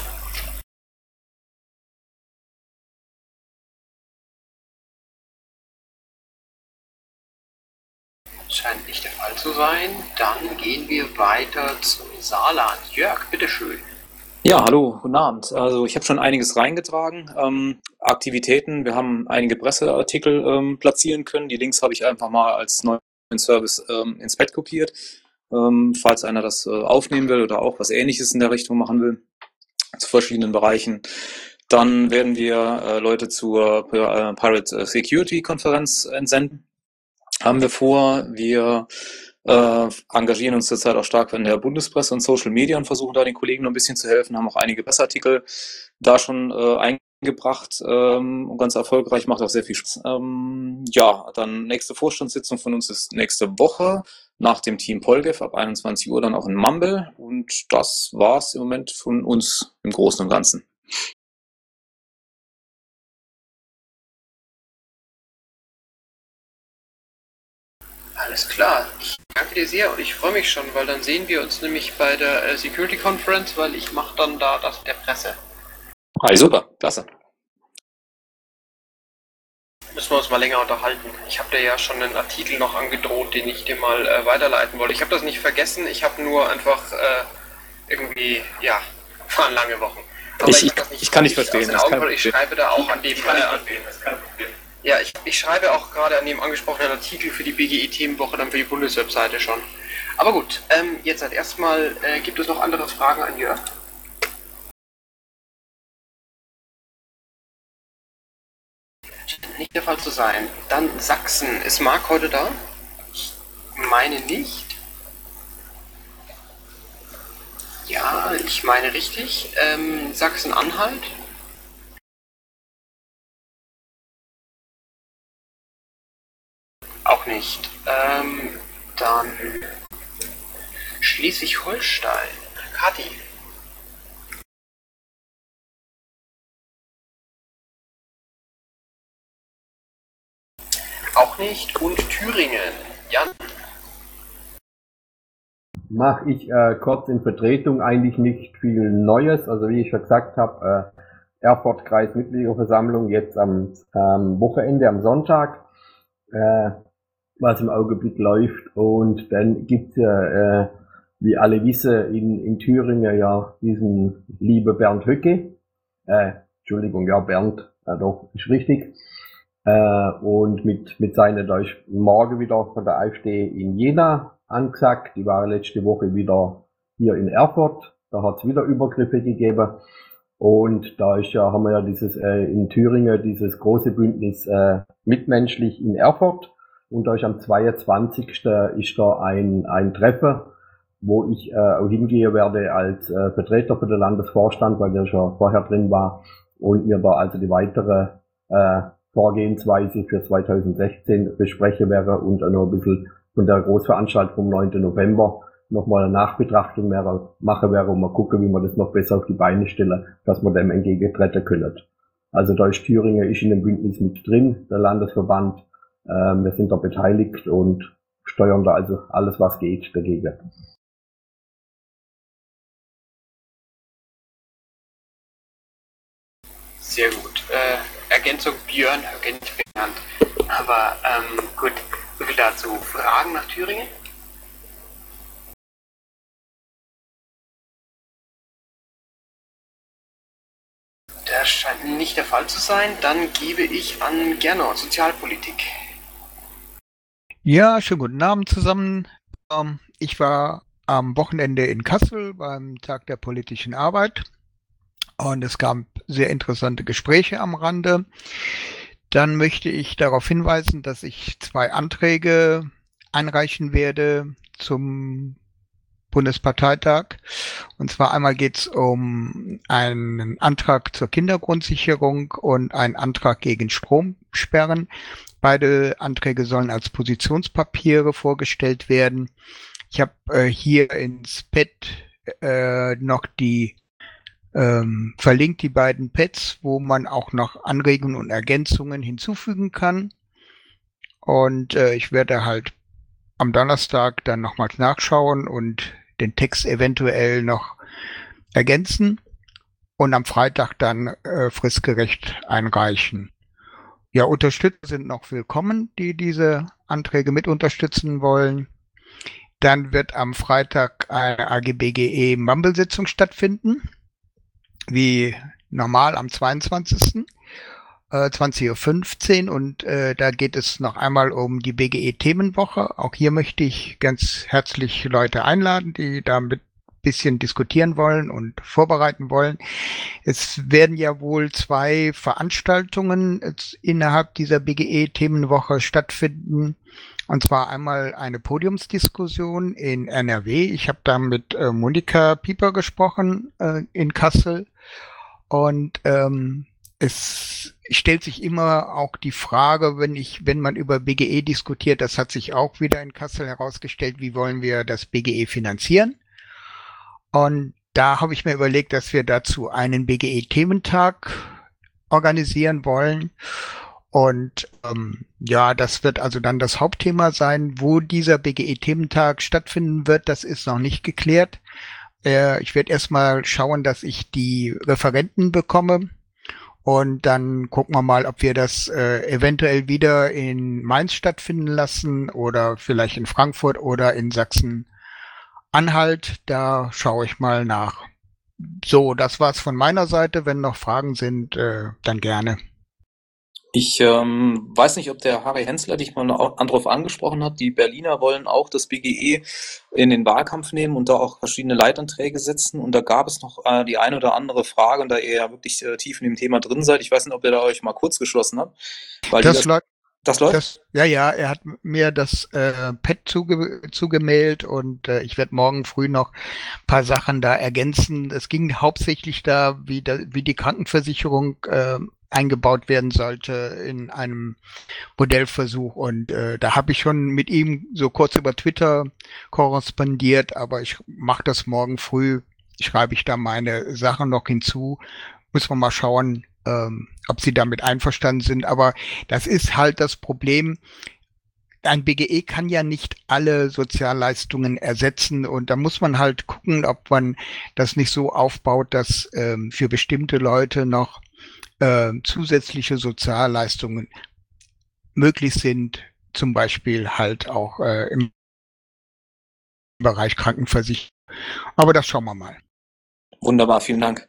Scheint nicht der Fall zu sein. Dann gehen wir weiter zum Saarland. Jörg, bitteschön. Ja, hallo, guten Abend. Also ich habe schon einiges reingetragen. Aktivitäten, wir haben einige Presseartikel platzieren können. Die Links habe ich einfach mal als neuen Service ins Pad kopiert. Falls einer das aufnehmen will oder auch was Ähnliches in der Richtung machen will, zu verschiedenen Bereichen. Dann werden wir Leute zur Pirate Security Konferenz entsenden. Haben wir vor. Wir engagieren uns zurzeit auch stark in der Bundespresse und Social Media und versuchen da den Kollegen noch ein bisschen zu helfen, haben auch einige Presseartikel da schon eingebracht und ganz erfolgreich, macht auch sehr viel Spaß. Ja, dann nächste Vorstandssitzung von uns ist nächste Woche nach dem Team Polgev ab 21 Uhr dann auch in Mumble und das war's im Moment von uns im Großen und Ganzen. Alles klar. Ich danke dir sehr und ich freue mich schon, weil dann sehen wir uns nämlich bei der Security Conference, weil ich mache dann da das mit der Presse. Hi, super, klasse. Müssen wir uns mal länger unterhalten. Ich habe dir ja schon einen Artikel noch angedroht, den ich dir mal weiterleiten wollte. Ich habe das nicht vergessen, ich habe nur einfach irgendwie, ja, waren lange Wochen. Aber ich kann nicht verstehen. Ich schreibe da auch an dem ja, ich schreibe auch gerade an dem angesprochenen Artikel für die BGE-Themenwoche, dann für die Bundeswebseite schon. Aber gut, jetzt erstmal, gibt es noch andere Fragen an Jörg? Scheint nicht der Fall zu sein. Dann Sachsen. Ist Marc heute da? Ich meine nicht. Ja, ich meine richtig. Sachsen-Anhalt. Auch nicht. Dann Schleswig-Holstein. Kathi. Auch nicht. Und Thüringen. Jan. Mache ich kurz in Vertretung, eigentlich nicht viel Neues. Also wie ich schon gesagt habe, Erfurt-Kreis-Mitgliederversammlung jetzt am Wochenende, am Sonntag. Was im Augenblick läuft. Und dann gibt's ja, wie alle wissen, in Thüringen ja diesen liebe Bernd Höcke. Entschuldigung, ja, Bernd, doch, ist richtig. Und mit seiner, da ist morgen wieder von der AfD in Jena angesagt. Die waren letzte Woche wieder hier in Erfurt. Da hat's wieder Übergriffe gegeben. Und da ist ja, haben wir ja dieses in Thüringen dieses große Bündnis mitmenschlich in Erfurt. Und da ist am 22. ist da ein Treffen, wo ich auch hingehen werde als Vertreter für den Landesvorstand, weil der schon vorher drin war. Und mir da also die weitere Vorgehensweise für 2016 besprechen werde und auch noch ein bisschen von der Großveranstaltung vom 9. November nochmal eine Nachbetrachtung mehr machen werden und mal gucken, wie man das noch besser auf die Beine stellen, dass man dem entgegentreten können. Also da ist Thüringen in dem Bündnis mit drin, der Landesverband. Wir sind da beteiligt und steuern da also alles, was geht, dagegen. Sehr gut. Ergänzung Björn kennt benannt. Aber gut, so viel dazu. Fragen nach Thüringen? Das scheint nicht der Fall zu sein. Dann gebe ich an Gernot, Sozialpolitik. Ja, schönen guten Abend zusammen. Ich war am Wochenende in Kassel beim Tag der politischen Arbeit und es gab sehr interessante Gespräche am Rande. Dann möchte ich darauf hinweisen, dass ich 2 Anträge einreichen werde zum Bundesparteitag. Und zwar einmal geht es um einen Antrag zur Kindergrundsicherung und einen Antrag gegen Stromsperren. Beide Anträge sollen als Positionspapiere vorgestellt werden. Ich habe hier ins Pad noch die verlinkt die beiden Pads, wo man auch noch Anregungen und Ergänzungen hinzufügen kann. Und ich werde halt am Donnerstag dann nochmals nachschauen und den Text eventuell noch ergänzen und am Freitag dann fristgerecht einreichen. Ja, Unterstützer sind noch willkommen, die diese Anträge mit unterstützen wollen. Dann wird am Freitag eine AGBGE Mumble-Sitzung stattfinden, wie normal am 22. 20.15 Uhr und da geht es noch einmal um die BGE-Themenwoche. Auch hier möchte ich ganz herzlich Leute einladen, die damit ein bisschen diskutieren wollen und vorbereiten wollen. Es werden ja wohl 2 Veranstaltungen innerhalb dieser BGE-Themenwoche stattfinden. Und zwar einmal eine Podiumsdiskussion in NRW. Ich habe da mit Monika Pieper gesprochen in Kassel. Und es stellt sich immer auch die Frage, wenn man über BGE diskutiert, das hat sich auch wieder in Kassel herausgestellt, wie wollen wir das BGE finanzieren? Und da habe ich mir überlegt, dass wir dazu einen BGE-Thementag organisieren wollen. Und ja, das wird also dann das Hauptthema sein. Wo dieser BGE-Thementag stattfinden wird, das ist noch nicht geklärt. Ich werde erstmal schauen, dass ich die Referenten bekomme. Und dann gucken wir mal, ob wir das eventuell wieder in Mainz stattfinden lassen oder vielleicht in Frankfurt oder in Sachsen-Anhalt. Da schaue ich mal nach. So, das war's von meiner Seite. Wenn noch Fragen sind, dann gerne. Ich weiß nicht, ob der Harry Hensler dich mal darauf angesprochen hat. Die Berliner wollen auch das BGE in den Wahlkampf nehmen und da auch verschiedene Leitanträge setzen. Und da gab es noch die eine oder andere Frage, und da ihr ja wirklich tief in dem Thema drin seid, ich weiß nicht, ob ihr da euch mal kurz geschlossen habt. Weil das läuft? Ja, er hat mir das Pad zugemailt und ich werde morgen früh noch ein paar Sachen da ergänzen. Es ging hauptsächlich da, wie die Krankenversicherung eingebaut werden sollte in einem Modellversuch. Und da habe ich schon mit ihm so kurz über Twitter korrespondiert, aber ich mache das morgen früh, schreibe ich da meine Sachen noch hinzu. Muss man mal schauen, ob sie damit einverstanden sind. Aber das ist halt das Problem. Ein BGE kann ja nicht alle Sozialleistungen ersetzen und da muss man halt gucken, ob man das nicht so aufbaut, dass für bestimmte Leute noch zusätzliche Sozialleistungen möglich sind, zum Beispiel halt auch im Bereich Krankenversicherung. Aber das schauen wir mal. Wunderbar, vielen Dank.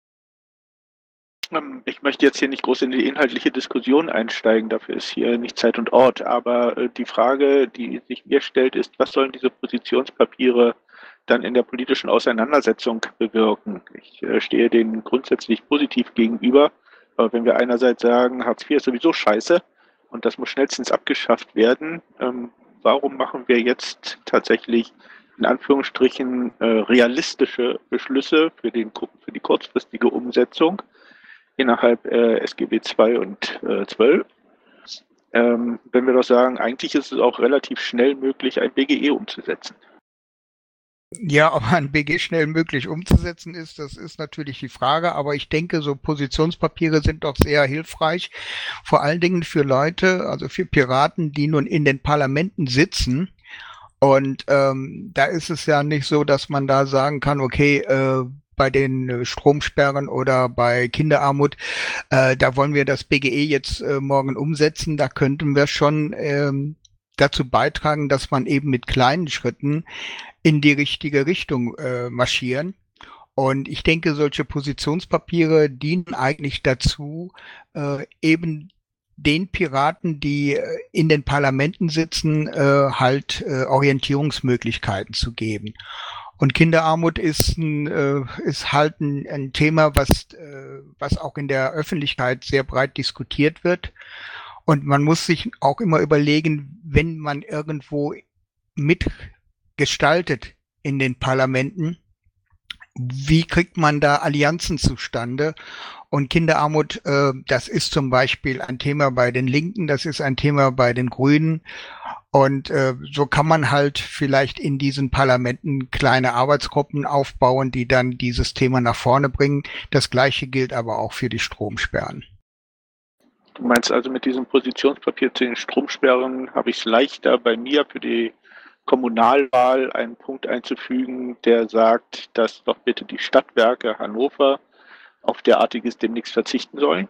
Ich möchte jetzt hier nicht groß in die inhaltliche Diskussion einsteigen, dafür ist hier nicht Zeit und Ort, aber die Frage, die sich mir stellt, ist, was sollen diese Positionspapiere dann in der politischen Auseinandersetzung bewirken? Ich stehe denen grundsätzlich positiv gegenüber, aber wenn wir einerseits sagen, Hartz IV ist sowieso scheiße und das muss schnellstens abgeschafft werden, warum machen wir jetzt tatsächlich in Anführungsstrichen realistische Beschlüsse für die kurzfristige Umsetzung innerhalb SGB II und 12? Wenn wir doch sagen, eigentlich ist es auch relativ schnell möglich, ein BGE umzusetzen. Ja, ob ein BG schnell möglich umzusetzen ist, das ist natürlich die Frage. Aber ich denke, so Positionspapiere sind doch sehr hilfreich. Vor allen Dingen für Leute, also für Piraten, die nun in den Parlamenten sitzen. Und da ist es ja nicht so, dass man da sagen kann, okay, bei den Stromsperren oder bei Kinderarmut, da wollen wir das BGE jetzt morgen umsetzen. Da könnten wir schon dazu beitragen, dass man eben mit kleinen Schritten in die richtige Richtung marschieren. Und ich denke, solche Positionspapiere dienen eigentlich dazu, eben den Piraten, die in den Parlamenten sitzen, halt Orientierungsmöglichkeiten zu geben. Und Kinderarmut ist halt ein Thema, was auch in der Öffentlichkeit sehr breit diskutiert wird. Und man muss sich auch immer überlegen, wenn man irgendwo mitgestaltet in den Parlamenten, wie kriegt man da Allianzen zustande? Und Kinderarmut, das ist zum Beispiel ein Thema bei den Linken, das ist ein Thema bei den Grünen. Und so kann man halt vielleicht in diesen Parlamenten kleine Arbeitsgruppen aufbauen, die dann dieses Thema nach vorne bringen. Das Gleiche gilt aber auch für die Stromsperren. Du meinst also, mit diesem Positionspapier zu den Stromsperren habe ich es leichter, bei mir für die Kommunalwahl einen Punkt einzufügen, der sagt, dass doch bitte die Stadtwerke Hannover auf derartiges demnächst verzichten sollen?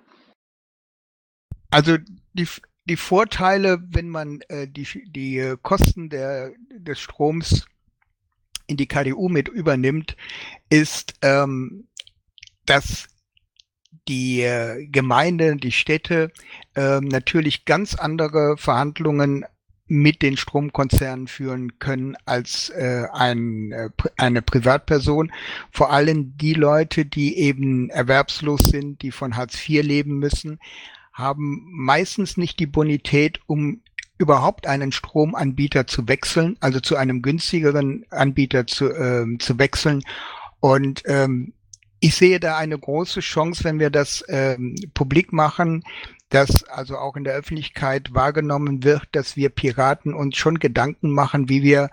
Also die Vorteile, wenn man die Kosten des Stroms in die KDU mit übernimmt, ist, dass die Gemeinde, die Städte natürlich ganz andere Verhandlungen mit den Stromkonzernen führen können als eine Privatperson. Vor allem die Leute, die eben erwerbslos sind, die von Hartz IV leben müssen, haben meistens nicht die Bonität, um überhaupt einen Stromanbieter zu wechseln, also zu einem günstigeren Anbieter zu wechseln. Und ich sehe da eine große Chance, wenn wir das publik machen, dass also auch in der Öffentlichkeit wahrgenommen wird, dass wir Piraten uns schon Gedanken machen, wie wir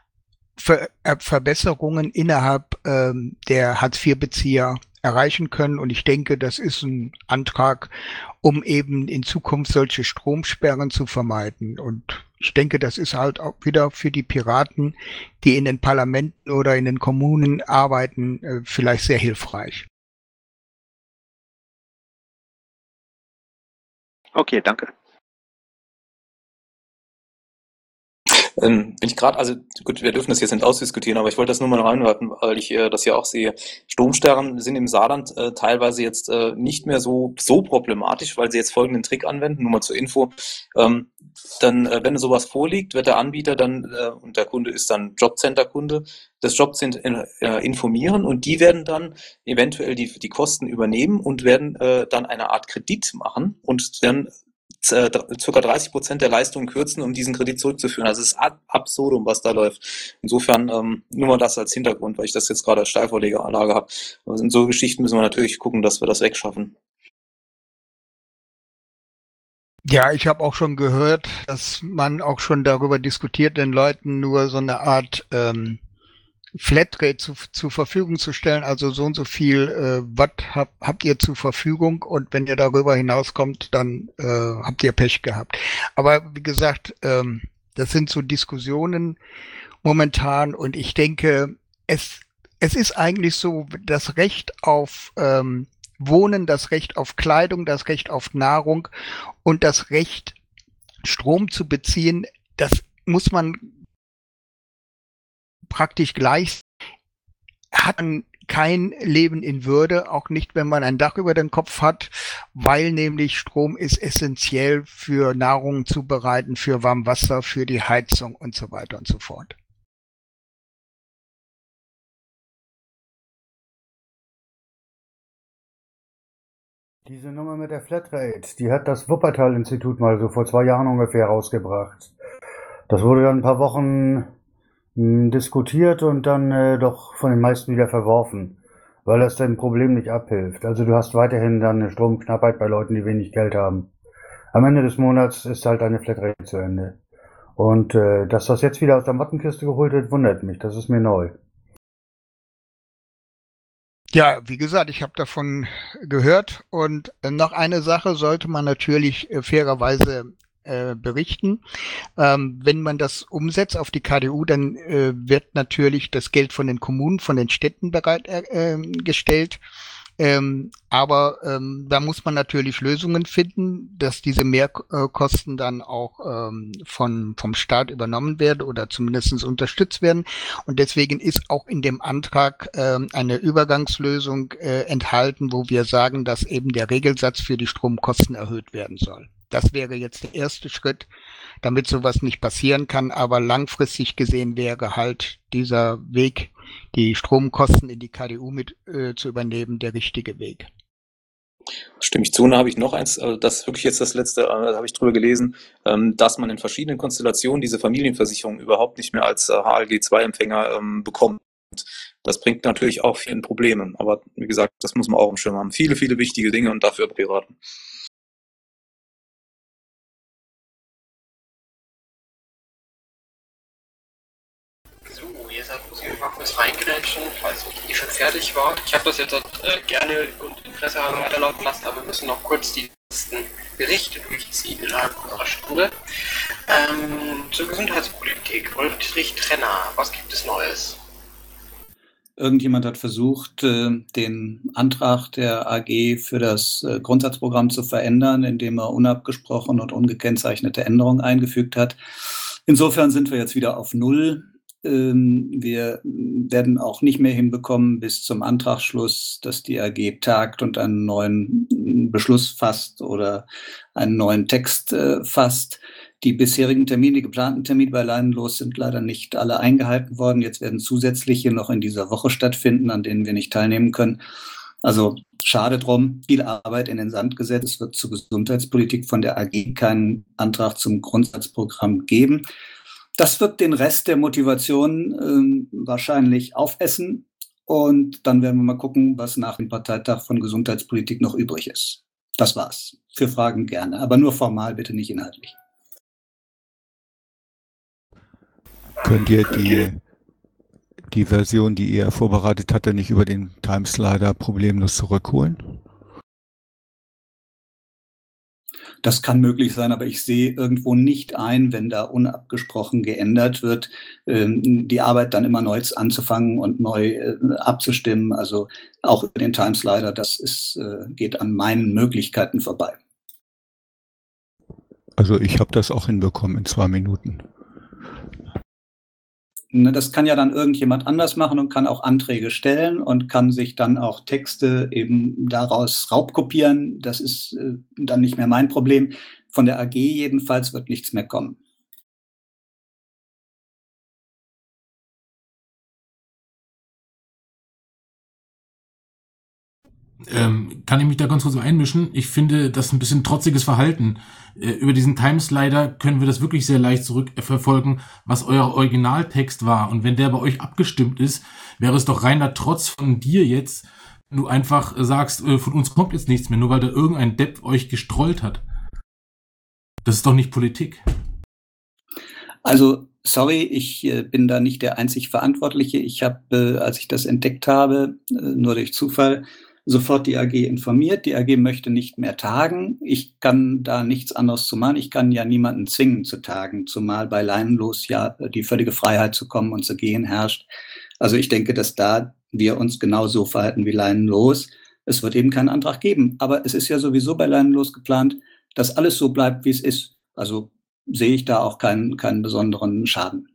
Verbesserungen innerhalb der Hartz-IV-Bezieher erreichen können. Und ich denke, das ist ein Antrag, um eben in Zukunft solche Stromsperren zu vermeiden. Und ich denke, das ist halt auch wieder für die Piraten, die in den Parlamenten oder in den Kommunen arbeiten, vielleicht sehr hilfreich. Okay, danke. Wenn ich gerade, also gut, wir dürfen das jetzt nicht ausdiskutieren, aber ich wollte das nur mal reinwerfen, weil ich das ja auch sehe. Stromsperren sind im Saarland teilweise jetzt nicht mehr so problematisch, weil sie jetzt folgenden Trick anwenden, nur mal zur Info. Dann, wenn sowas vorliegt, wird der Anbieter dann, und der Kunde ist dann Jobcenter-Kunde, das Jobcenter informieren und die werden dann eventuell die Kosten übernehmen und werden dann eine Art Kredit machen und dann ca. 30% der Leistungen kürzen, um diesen Kredit zurückzuführen. Also es ist absurdum, was da läuft. Insofern nur mal das als Hintergrund, weil ich das jetzt gerade als Steilvorlegeranlage habe. Also in so Geschichten müssen wir natürlich gucken, dass wir das wegschaffen. Ja, ich habe auch schon gehört, dass man auch schon darüber diskutiert, den Leuten nur so eine Art Flatrate zur Verfügung zu stellen, also so und so viel Watt habt ihr zur Verfügung und wenn ihr darüber hinauskommt, dann habt ihr Pech gehabt. Aber wie gesagt, das sind so Diskussionen momentan und ich denke, es ist eigentlich so, das Recht auf Wohnen, das Recht auf Kleidung, das Recht auf Nahrung und das Recht, Strom zu beziehen, das muss man praktisch gleich, hat man kein Leben in Würde, auch nicht, wenn man ein Dach über den Kopf hat, weil nämlich Strom ist essentiell für Nahrung zubereiten, für Warmwasser, für die Heizung und so weiter und so fort. Diese Nummer mit der Flatrate, die hat das Wuppertal-Institut mal so vor 2 Jahren ungefähr rausgebracht. Das wurde dann ein paar Wochen diskutiert und dann doch von den meisten wieder verworfen, weil das dem Problem nicht abhilft. Also du hast weiterhin dann eine Stromknappheit bei Leuten, die wenig Geld haben. Am Ende des Monats ist halt deine Flatrate zu Ende. Und dass das jetzt wieder aus der Mottenkiste geholt wird, wundert mich. Das ist mir neu. Ja, wie gesagt, ich habe davon gehört und noch eine Sache sollte man natürlich fairerweise berichten. Wenn man das umsetzt auf die KDU, dann wird natürlich das Geld von den Kommunen, von den Städten bereitgestellt. Aber da muss man natürlich Lösungen finden, dass diese Mehrkosten dann auch vom Staat übernommen werden oder zumindest unterstützt werden. Und deswegen ist auch in dem Antrag eine Übergangslösung enthalten, wo wir sagen, dass eben der Regelsatz für die Stromkosten erhöht werden soll. Das wäre jetzt der erste Schritt, damit sowas nicht passieren kann. Aber langfristig gesehen wäre halt dieser Weg, die Stromkosten in die KDU mit zu übernehmen, der richtige Weg. Stimme ich zu. Und da habe ich noch eins, das ist wirklich jetzt das letzte, da habe ich drüber gelesen, dass man in verschiedenen Konstellationen diese Familienversicherung überhaupt nicht mehr als HLG-2-Empfänger bekommt. Das bringt natürlich auch vielen Probleme. Aber wie gesagt, das muss man auch im Schirm haben. Viele, viele wichtige Dinge und dafür beraten. Mal kurz reingrätschen, falls ich schon fertig war. Ich habe das jetzt gerne und Interesse haben weiterlaufen lassen, aber wir müssen noch kurz die letzten Berichte durchziehen innerhalb unserer Stunde. Zur Gesundheitspolitik. Ulrich Trenner, was gibt es Neues? Irgendjemand hat versucht, den Antrag der AG für das Grundsatzprogramm zu verändern, indem er unabgesprochen und ungekennzeichnete Änderungen eingefügt hat. Insofern sind wir jetzt wieder auf Null. Wir werden auch nicht mehr hinbekommen bis zum Antragsschluss, dass die AG tagt und einen neuen Beschluss fasst oder einen neuen Text fasst. Die bisherigen Termine, die geplanten Termine bei Leinenlos sind leider nicht alle eingehalten worden. Jetzt werden zusätzliche noch in dieser Woche stattfinden, an denen wir nicht teilnehmen können. Also schade drum, viel Arbeit in den Sand gesetzt. Es wird zur Gesundheitspolitik von der AG keinen Antrag zum Grundsatzprogramm geben. Das wird den Rest der Motivation wahrscheinlich aufessen und dann werden wir mal gucken, was nach dem Parteitag von Gesundheitspolitik noch übrig ist. Das war's. Für Fragen gerne, aber nur formal, bitte nicht inhaltlich. Könnt ihr die Version, die ihr vorbereitet hatte, nicht über den Timeslider problemlos zurückholen? Das kann möglich sein, aber ich sehe irgendwo nicht ein, wenn da unabgesprochen geändert wird, die Arbeit dann immer neu anzufangen und neu abzustimmen. Also auch über den Timeslider, das geht an meinen Möglichkeiten vorbei. Also ich habe das auch hinbekommen in 2 Minuten. Das kann ja dann irgendjemand anders machen und kann auch Anträge stellen und kann sich dann auch Texte eben daraus raubkopieren. Das ist dann nicht mehr mein Problem. Von der AG jedenfalls wird nichts mehr kommen. Kann ich mich da ganz kurz einmischen? Ich finde das ein bisschen trotziges Verhalten. Über diesen Timeslider können wir das wirklich sehr leicht zurückverfolgen, was euer Originaltext war. Und wenn der bei euch abgestimmt ist, wäre es doch reiner Trotz von dir jetzt, wenn du einfach sagst, von uns kommt jetzt nichts mehr, nur weil da irgendein Depp euch gestrollt hat. Das ist doch nicht Politik. Also, sorry, ich bin da nicht der einzig Verantwortliche. Ich habe, als ich das entdeckt habe, nur durch Zufall, sofort die AG informiert. Die AG möchte nicht mehr tagen. Ich kann da nichts anderes zu machen. Ich kann ja niemanden zwingen zu tagen, zumal bei Leinenlos ja die völlige Freiheit zu kommen und zu gehen herrscht. Also ich denke, dass da wir uns genauso verhalten wie Leinenlos. Es wird eben keinen Antrag geben. Aber es ist ja sowieso bei Leinenlos geplant, dass alles so bleibt, wie es ist. Also sehe ich da auch keinen besonderen Schaden.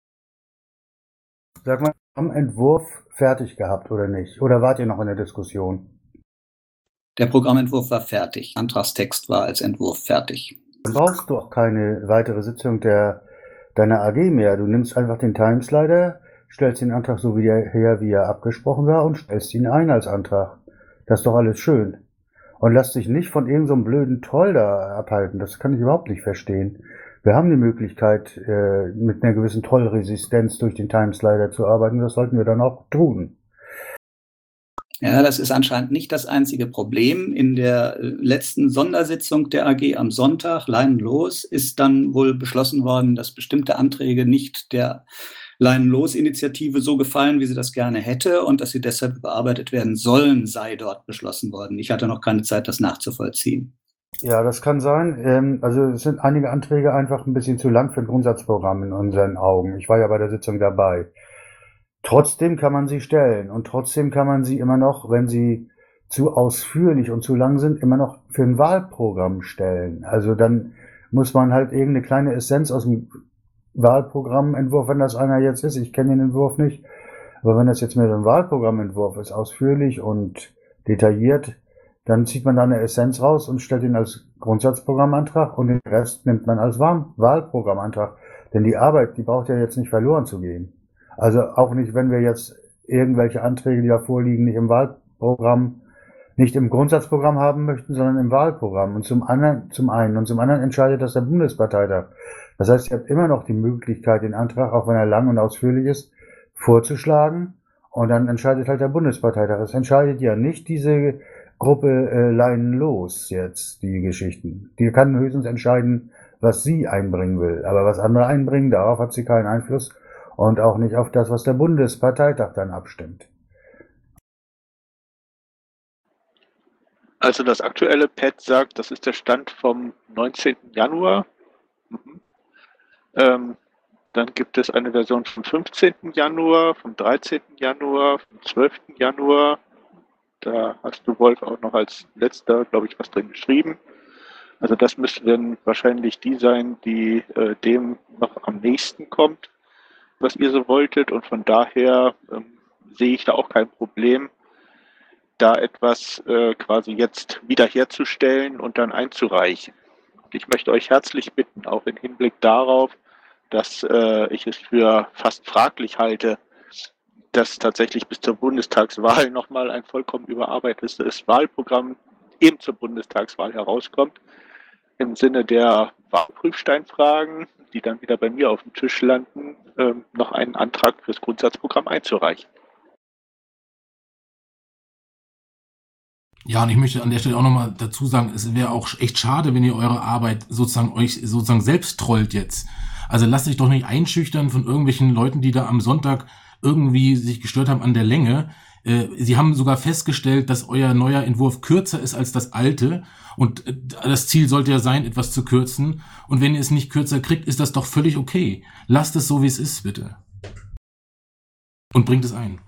Sag mal, am Entwurf fertig gehabt oder nicht? Oder wart ihr noch in der Diskussion? Der Programmentwurf war fertig. Antragstext war als Entwurf fertig. Dann brauchst du auch keine weitere Sitzung deiner AG mehr. Du nimmst einfach den Timeslider, stellst den Antrag so her, wie er abgesprochen war und stellst ihn ein als Antrag. Das ist doch alles schön. Und lass dich nicht von irgendeinem so blöden Troll da abhalten. Das kann ich überhaupt nicht verstehen. Wir haben die Möglichkeit, mit einer gewissen Trollresistenz durch den Timeslider zu arbeiten. Das sollten wir dann auch tun. Ja, das ist anscheinend nicht das einzige Problem. In der letzten Sondersitzung der AG am Sonntag, Leinenlos, ist dann wohl beschlossen worden, dass bestimmte Anträge nicht der Leinen-Los-Initiative so gefallen, wie sie das gerne hätte und dass sie deshalb überarbeitet werden sollen, sei dort beschlossen worden. Ich hatte noch keine Zeit, das nachzuvollziehen. Ja, das kann sein. Also es sind einige Anträge einfach ein bisschen zu lang für ein Grundsatzprogramm in unseren Augen. Ich war ja bei der Sitzung dabei. Trotzdem kann man sie stellen und trotzdem kann man sie immer noch, wenn sie zu ausführlich und zu lang sind, immer noch für ein Wahlprogramm stellen. Also dann muss man halt irgendeine kleine Essenz aus dem Wahlprogrammentwurf, wenn das einer jetzt ist, ich kenne den Entwurf nicht, aber wenn das jetzt mehr so ein Wahlprogrammentwurf ist, ausführlich und detailliert, dann zieht man da eine Essenz raus und stellt ihn als Grundsatzprogrammantrag und den Rest nimmt man als Wahlprogrammantrag. Denn die Arbeit, die braucht ja jetzt nicht verloren zu gehen. Also auch nicht, wenn wir jetzt irgendwelche Anträge, die da vorliegen, nicht im Wahlprogramm, nicht im Grundsatzprogramm haben möchten, sondern im Wahlprogramm. Und zum einen entscheidet das der Bundesparteitag. Das heißt, ihr habt immer noch die Möglichkeit, den Antrag, auch wenn er lang und ausführlich ist, vorzuschlagen. Und dann entscheidet halt der Bundesparteitag. Es entscheidet ja nicht diese Gruppe Leinen-Los jetzt, die Geschichten. Die kann höchstens entscheiden, was sie einbringen will. Aber was andere einbringen, darauf hat sie keinen Einfluss. Und auch nicht auf das, was der Bundesparteitag dann abstimmt. Also das aktuelle Pad sagt, das ist der Stand vom 19. Januar. Dann gibt es eine Version vom 15. Januar, vom 13. Januar, vom 12. Januar. Da hast du, Wolf, auch noch als letzter, glaube ich, was drin geschrieben. Also das müsste dann wahrscheinlich die sein, die dem noch am nächsten kommt, was ihr so wolltet. Und von daher sehe ich da auch kein Problem, da etwas quasi jetzt wiederherzustellen und dann einzureichen. Und ich möchte euch herzlich bitten, auch im Hinblick darauf, dass ich es für fast fraglich halte, dass tatsächlich bis zur Bundestagswahl nochmal ein vollkommen überarbeitetes Wahlprogramm eben zur Bundestagswahl herauskommt, im Sinne der Wahlprüfsteinfragen, die dann wieder bei mir auf dem Tisch landen, noch einen Antrag fürs Grundsatzprogramm einzureichen. Ja, und ich möchte an der Stelle auch nochmal dazu sagen, es wäre auch echt schade, wenn ihr eure Arbeit euch sozusagen selbst trollt jetzt. Also lasst euch doch nicht einschüchtern von irgendwelchen Leuten, die da am Sonntag irgendwie sich gestört haben an der Länge. Sie haben sogar festgestellt, dass euer neuer Entwurf kürzer ist als das alte. Und das Ziel sollte ja sein, etwas zu kürzen. Und wenn ihr es nicht kürzer kriegt, ist das doch völlig okay. Lasst es so, wie es ist, bitte. Und bringt es ein.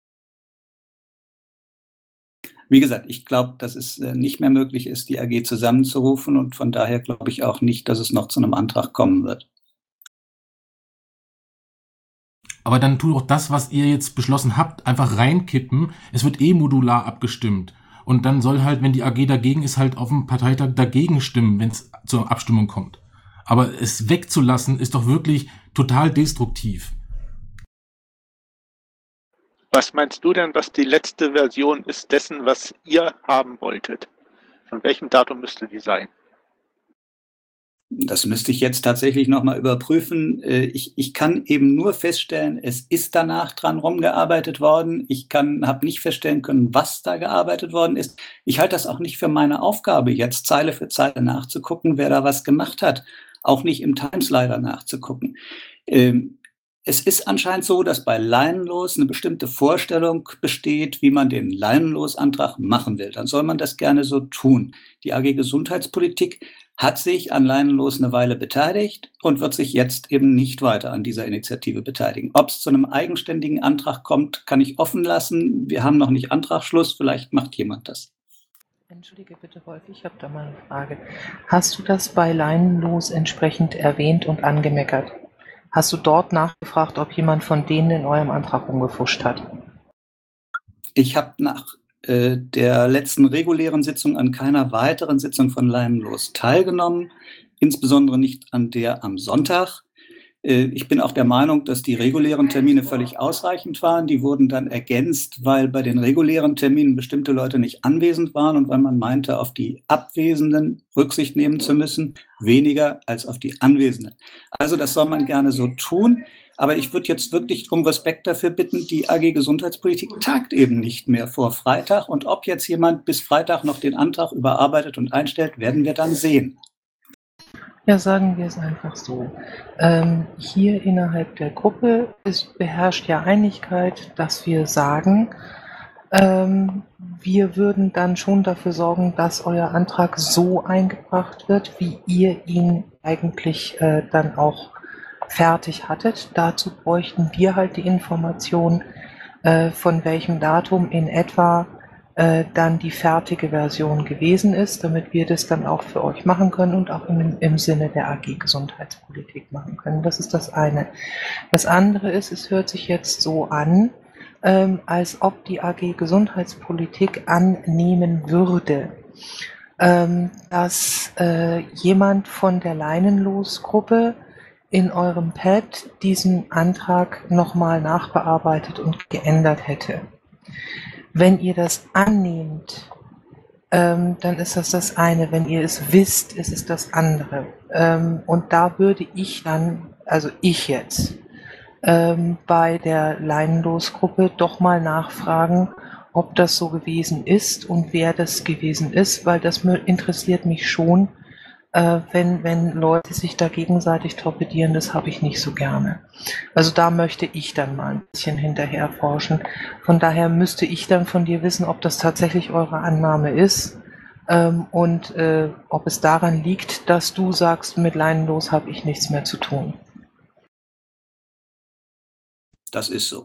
Wie gesagt, ich glaube, dass es nicht mehr möglich ist, die AG zusammenzurufen. Und von daher glaube ich auch nicht, dass es noch zu einem Antrag kommen wird. Aber dann tut auch das, was ihr jetzt beschlossen habt, einfach reinkippen. Es wird modular abgestimmt. Und dann soll halt, wenn die AG dagegen ist, halt auf dem Parteitag dagegen stimmen, wenn es zur Abstimmung kommt. Aber es wegzulassen, ist doch wirklich total destruktiv. Was meinst du denn, was die letzte Version ist dessen, was ihr haben wolltet? Von welchem Datum müsste die sein? Das müsste ich jetzt tatsächlich nochmal überprüfen. Ich kann eben nur feststellen, es ist danach dran rumgearbeitet worden. Ich habe nicht feststellen können, was da gearbeitet worden ist. Ich halte das auch nicht für meine Aufgabe, jetzt Zeile für Zeile nachzugucken, wer da was gemacht hat. Auch nicht im Timeslider nachzugucken. Es ist anscheinend so, dass bei Leinenlos eine bestimmte Vorstellung besteht, wie man den Leinenlos-Antrag machen will. Dann soll man das gerne so tun. Die AG Gesundheitspolitik hat sich an Leinenlos eine Weile beteiligt und wird sich jetzt eben nicht weiter an dieser Initiative beteiligen. Ob es zu einem eigenständigen Antrag kommt, kann ich offen lassen. Wir haben noch nicht Antragsschluss, vielleicht macht jemand das. Entschuldige bitte, Wolf, ich habe da mal eine Frage. Hast du das bei Leinenlos entsprechend erwähnt und angemeckert? Hast du dort nachgefragt, ob jemand von denen in eurem Antrag rumgefuscht hat? Ich habe nach der letzten regulären Sitzung an keiner weiteren Sitzung von Leinenlos teilgenommen, insbesondere nicht an der am Sonntag. Ich bin auch der Meinung, dass die regulären Termine völlig ausreichend waren. Die wurden dann ergänzt, weil bei den regulären Terminen bestimmte Leute nicht anwesend waren und weil man meinte, auf die Abwesenden Rücksicht nehmen zu müssen, weniger als auf die Anwesenden. Also das soll man gerne so tun. Aber ich würde jetzt wirklich um Respekt dafür bitten, die AG Gesundheitspolitik tagt eben nicht mehr vor Freitag. Und ob jetzt jemand bis Freitag noch den Antrag überarbeitet und einstellt, werden wir dann sehen. Ja, sagen wir es einfach so. Hier innerhalb der Gruppe beherrscht ja Einigkeit, dass wir sagen, wir würden dann schon dafür sorgen, dass euer Antrag so eingebracht wird, wie ihr ihn eigentlich dann auch fertig hattet. Dazu bräuchten wir halt die Information, von welchem Datum in etwa dann die fertige Version gewesen ist, damit wir das dann auch für euch machen können und auch im Sinne der AG Gesundheitspolitik machen können. Das ist das eine. Das andere ist, es hört sich jetzt so an, als ob die AG Gesundheitspolitik annehmen würde, dass jemand von der Leinenlos-Gruppe in eurem Pad diesen Antrag nochmal nachbearbeitet und geändert hätte. Wenn ihr das annehmt, dann ist das eine. Wenn ihr es wisst, ist es das andere. Und da würde ich dann, also ich jetzt, bei der Leinenlos-Gruppe doch mal nachfragen, ob das so gewesen ist und wer das gewesen ist, weil das interessiert mich schon, wenn Leute sich da gegenseitig torpedieren, das habe ich nicht so gerne. Also da möchte ich dann mal ein bisschen hinterher forschen. Von daher müsste ich dann von dir wissen, ob das tatsächlich eure Annahme ist und ob es daran liegt, dass du sagst, mit Leinenlos habe ich nichts mehr zu tun. Das ist so.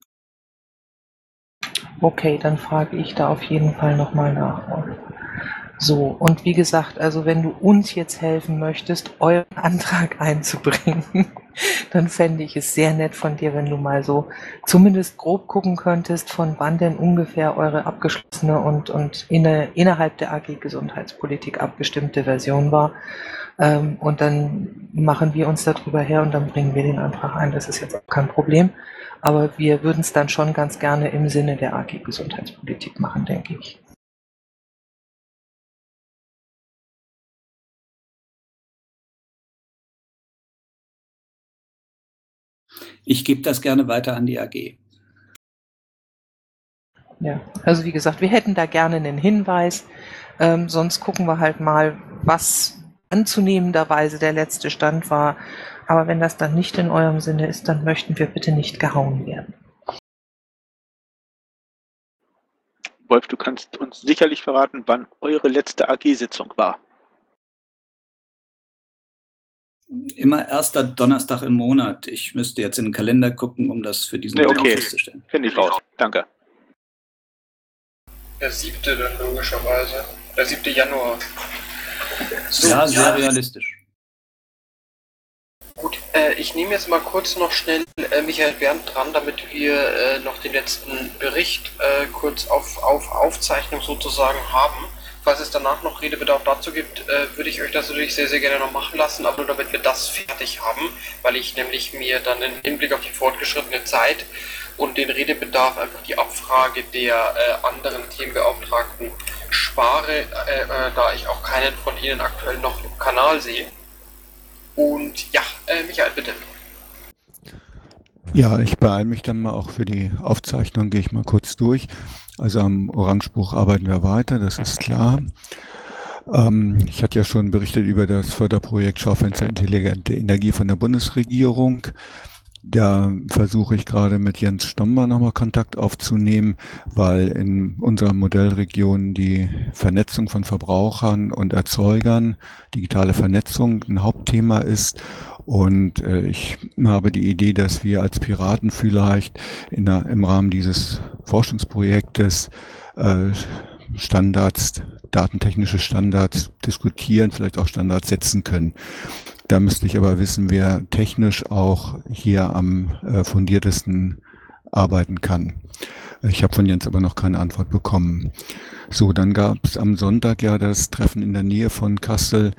Okay, dann frage ich da auf jeden Fall nochmal nach. So, und wie gesagt, also wenn du uns jetzt helfen möchtest, euren Antrag einzubringen, dann fände ich es sehr nett von dir, wenn du mal so zumindest grob gucken könntest, von wann denn ungefähr eure abgeschlossene und innerhalb der AG Gesundheitspolitik abgestimmte Version war. Und dann machen wir uns darüber her und dann bringen wir den Antrag ein. Das ist jetzt auch kein Problem. Aber wir würden es dann schon ganz gerne im Sinne der AG Gesundheitspolitik machen, denke ich. Ich gebe das gerne weiter an die AG. Ja, also wie gesagt, wir hätten da gerne einen Hinweis. Sonst gucken wir halt mal, was anzunehmenderweise der letzte Stand war. Aber wenn das dann nicht in eurem Sinne ist, dann möchten wir bitte nicht gehauen werden. Wolf, du kannst uns sicherlich verraten, wann eure letzte AG-Sitzung war. Immer erster Donnerstag im Monat. Ich müsste jetzt in den Kalender gucken, um das für diesen Monat festzustellen. Finde ich raus. Danke. Der 7. dann logischerweise. Der 7. Januar. So, ja, sehr realistisch. Gut, ich nehme jetzt mal kurz noch schnell Michael Berndt dran, damit wir noch den letzten Bericht kurz auf Aufzeichnung sozusagen haben. Falls es danach noch Redebedarf dazu gibt, würde ich euch das natürlich sehr, sehr gerne noch machen lassen, aber nur damit wir das fertig haben, weil ich nämlich mir dann im Hinblick auf die fortgeschrittene Zeit und den Redebedarf einfach die Abfrage der anderen Themenbeauftragten spare, da ich auch keinen von ihnen aktuell noch im Kanal sehe. Und ja, Michael, bitte. Ja, ich beeile mich dann mal auch für die Aufzeichnung, gehe ich mal kurz durch. Also am Orangebuch arbeiten wir weiter, das ist klar. Ich hatte ja schon berichtet über das Förderprojekt Schaufenster Intelligente Energie von der Bundesregierung. Da versuche ich gerade mit Jens Stommer nochmal Kontakt aufzunehmen, weil in unserer Modellregion die Vernetzung von Verbrauchern und Erzeugern, digitale Vernetzung, ein Hauptthema ist. Und ich habe die Idee, dass wir als Piraten vielleicht im Rahmen dieses Forschungsprojektes Standards, datentechnische Standards diskutieren, vielleicht auch Standards setzen können. Da müsste ich aber wissen, wer technisch auch hier am fundiertesten arbeiten kann. Ich habe von Jens aber noch keine Antwort bekommen. So, dann gab es am Sonntag ja das Treffen in der Nähe von Kassel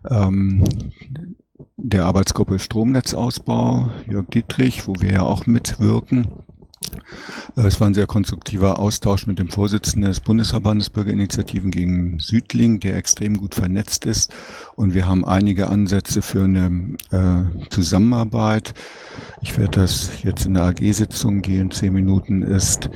der Arbeitsgruppe Stromnetzausbau, Jörg Dietrich, wo wir ja auch mitwirken. Es war ein sehr konstruktiver Austausch mit dem Vorsitzenden des Bundesverbandes Bürgerinitiativen gegen Südling, der extrem gut vernetzt ist. Und wir haben einige Ansätze für eine Zusammenarbeit. Ich werde das jetzt in der AG-Sitzung, die in 10 Minuten ist,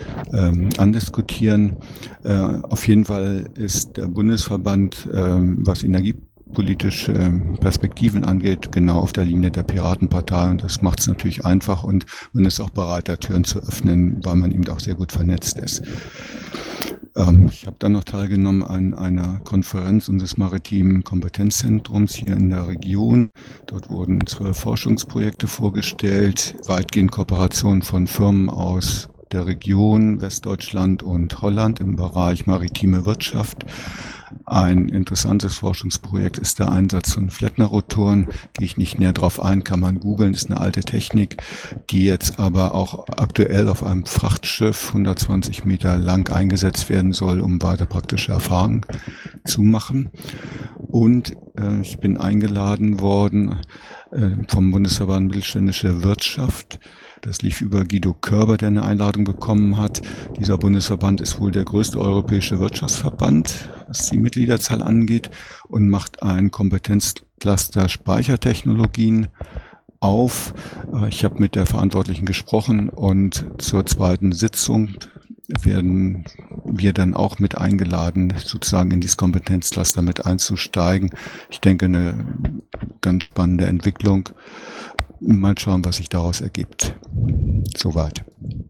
andiskutieren. Auf jeden Fall ist der Bundesverband, was politische Perspektiven angeht, genau auf der Linie der Piratenpartei. Und das macht es natürlich einfach und man ist auch bereit, da Türen zu öffnen, weil man eben auch sehr gut vernetzt ist. Ich habe dann noch teilgenommen an einer Konferenz unseres Maritimen Kompetenzzentrums hier in der Region. Dort wurden 12 Forschungsprojekte vorgestellt, weitgehend Kooperationen von Firmen aus der Region, Westdeutschland und Holland im Bereich maritime Wirtschaft. Ein interessantes Forschungsprojekt ist der Einsatz von Flettner-Rotoren. Gehe ich nicht näher drauf ein, kann man googeln, ist eine alte Technik, die jetzt aber auch aktuell auf einem Frachtschiff 120 Meter lang eingesetzt werden soll, um weiter praktische Erfahrungen zu machen. Und ich bin eingeladen worden vom Bundesverband Mittelständische Wirtschaft. Das lief über Guido Körber, der eine Einladung bekommen hat. Dieser Bundesverband ist wohl der größte europäische Wirtschaftsverband, was die Mitgliederzahl angeht, und macht ein Kompetenzcluster Speichertechnologien auf. Ich habe mit der Verantwortlichen gesprochen und zur zweiten Sitzung werden wir dann auch mit eingeladen, sozusagen in dieses Kompetenzcluster mit einzusteigen. Ich denke, eine ganz spannende Entwicklung. Mal schauen, was sich daraus ergibt. Soweit.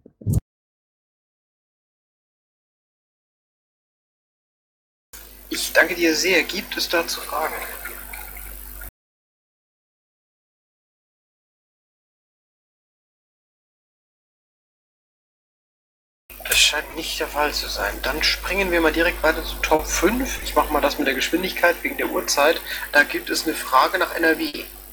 Ich danke dir sehr. Gibt es dazu Fragen? Das scheint nicht der Fall zu sein. Dann springen wir mal direkt weiter zu Top 5. Ich mache mal das mit der Geschwindigkeit wegen der Uhrzeit. Da gibt es eine Frage nach NRW.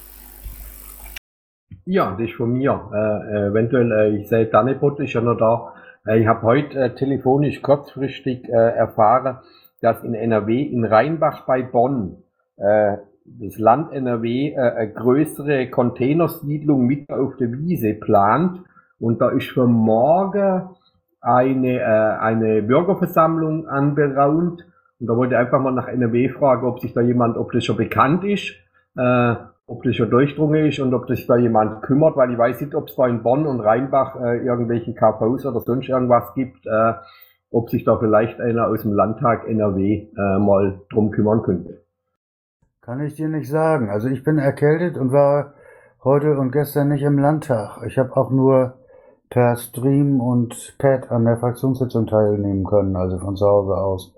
Ja, das ist von mir. Eventuell, ich sehe, Dannebot ist ja noch da. Ich habe heute telefonisch kurzfristig erfahren, dass in NRW, in Rheinbach bei Bonn, das Land NRW eine größere Containersiedlung mitten auf der Wiese plant. Und da ist für morgen eine Bürgerversammlung anberaumt. Und da wollte ich einfach mal nach NRW fragen, ob das schon bekannt ist, ob das schon durchdrungen ist und ob sich da jemand kümmert, weil ich weiß nicht, ob es da in Bonn und Rheinbach irgendwelche KVs oder sonst irgendwas gibt, ob sich da vielleicht einer aus dem Landtag NRW mal drum kümmern könnte. Kann ich dir nicht sagen. Also ich bin erkältet und war heute und gestern nicht im Landtag. Ich habe auch nur per Stream und Pad an der Fraktionssitzung teilnehmen können, also von zu Hause aus.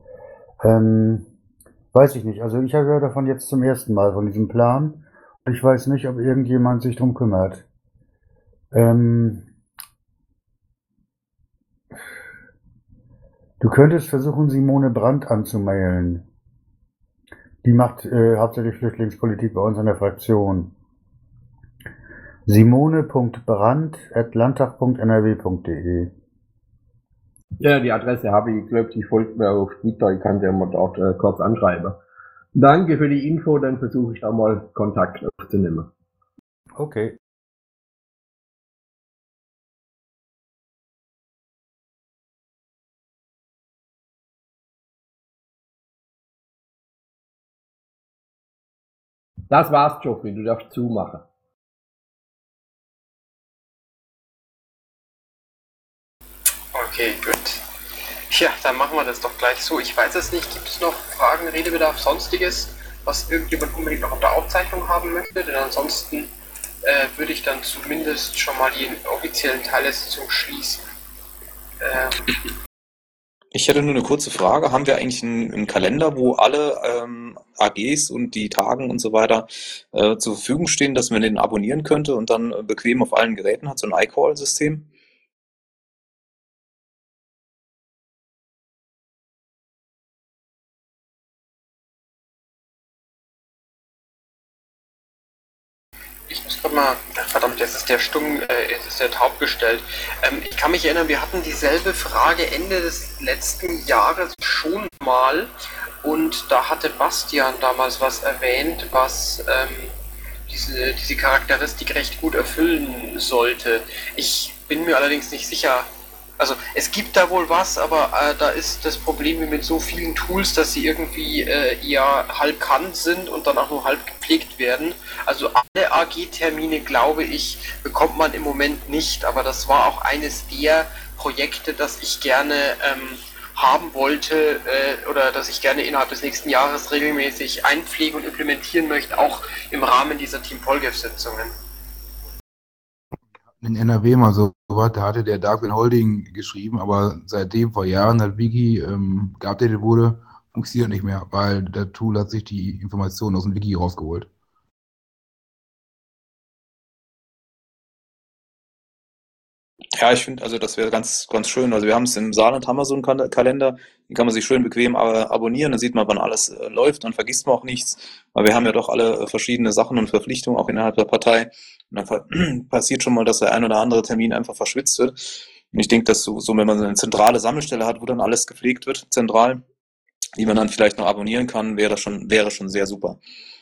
Weiß ich nicht. Also ich höre davon jetzt zum ersten Mal, von diesem Plan. Ich weiß nicht, ob irgendjemand sich drum kümmert. Du könntest versuchen, Simone Brandt anzumailen. Die macht hauptsächlich Flüchtlingspolitik bei uns in der Fraktion. simone.brandt@landtag.nrw.de. Ja, die Adresse habe ich, glaube ich, folgt mir auf Twitter, ich kann sie ja mal dort kurz anschreiben. Danke für die Info, dann versuche ich da mal Kontakt aufzunehmen. Okay. Das war's, Geoffrey, du darfst zumachen. Okay, gut. Ja, dann machen wir das doch gleich so. Ich weiß es nicht, gibt es noch Fragen, Redebedarf, Sonstiges, was irgendjemand unbedingt noch auf der Aufzeichnung haben möchte? Denn ansonsten würde ich dann zumindest schon mal den offiziellen Teil der Sitzung schließen. Ich hätte nur eine kurze Frage. Haben wir eigentlich einen Kalender, wo alle AGs und die Tagen und so weiter zur Verfügung stehen, dass man den abonnieren könnte und dann bequem auf allen Geräten hat, so ein iCall-System? Ich muss gerade mal, verdammt, jetzt ist der jetzt ist der taub gestellt. Ich kann mich erinnern, wir hatten dieselbe Frage Ende des letzten Jahres schon mal und da hatte Bastian damals was erwähnt, was diese Charakteristik recht gut erfüllen sollte. Ich bin mir allerdings nicht sicher. Also es gibt da wohl was, aber da ist das Problem wie mit so vielen Tools, dass sie irgendwie eher halb kant sind und dann auch nur halb gepflegt werden. Also alle AG-Termine, glaube ich, bekommt man im Moment nicht, aber das war auch eines der Projekte, das ich gerne haben wollte oder das ich gerne innerhalb des nächsten Jahres regelmäßig einpflegen und implementieren möchte, auch im Rahmen dieser Team Polgef-Sitzungen. In NRW mal so was, da hatte der Darwin Holding geschrieben, aber seitdem vor Jahren das Wiki geupdatet wurde, funktioniert nicht mehr, weil der Tool hat sich die Informationen aus dem Wiki rausgeholt. Ja, ich finde, also das wäre ganz, ganz schön. Also wir haben es im Saarland, haben wir so einen Kalender, den kann man sich schön bequem abonnieren, dann sieht man, wann alles läuft, dann vergisst man auch nichts, weil wir haben ja doch alle verschiedene Sachen und Verpflichtungen, auch innerhalb der Partei. Und dann passiert schon mal, dass der ein oder andere Termin einfach verschwitzt wird. Und ich denke, dass so, wenn man so eine zentrale Sammelstelle hat, wo dann alles gepflegt wird, zentral, die man dann vielleicht noch abonnieren kann, wäre schon sehr super.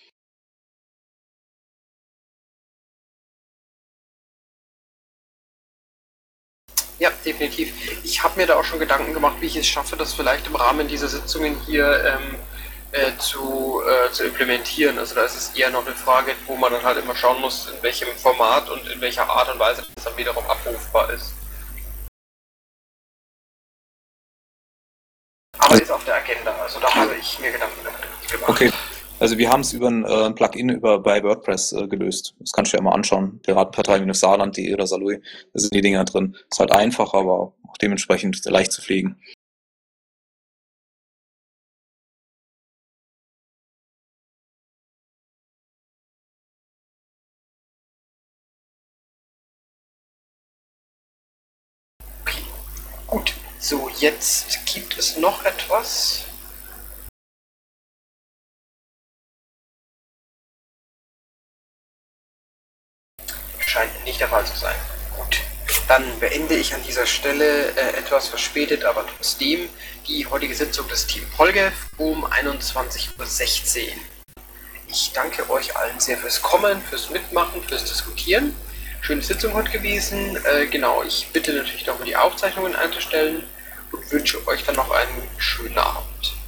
Ja, definitiv. Ich habe mir da auch schon Gedanken gemacht, wie ich es schaffe, das vielleicht im Rahmen dieser Sitzungen hier zu implementieren. Also da ist es eher noch eine Frage, wo man dann halt immer schauen muss, in welchem Format und in welcher Art und Weise das dann wiederum abrufbar ist. Aber ist auf der Agenda, also da habe ich mir Gedanken gemacht. Okay, also wir haben es über ein Plugin bei WordPress gelöst. Das kannst du ja mal anschauen. Piratenpartei-saarland.de oder Salui, da sind die Dinger drin. Ist halt einfach, aber auch dementsprechend leicht zu pflegen. Okay, gut. So, jetzt gibt es noch etwas. Scheint nicht der Fall zu sein. Gut, dann beende ich an dieser Stelle etwas verspätet, aber trotzdem die heutige Sitzung des Team Polgef um 21:16 Uhr. Ich danke euch allen sehr fürs Kommen, fürs Mitmachen, fürs Diskutieren. Schöne Sitzung heute gewesen. Genau, ich bitte natürlich noch, die Aufzeichnungen einzustellen und wünsche euch dann noch einen schönen Abend.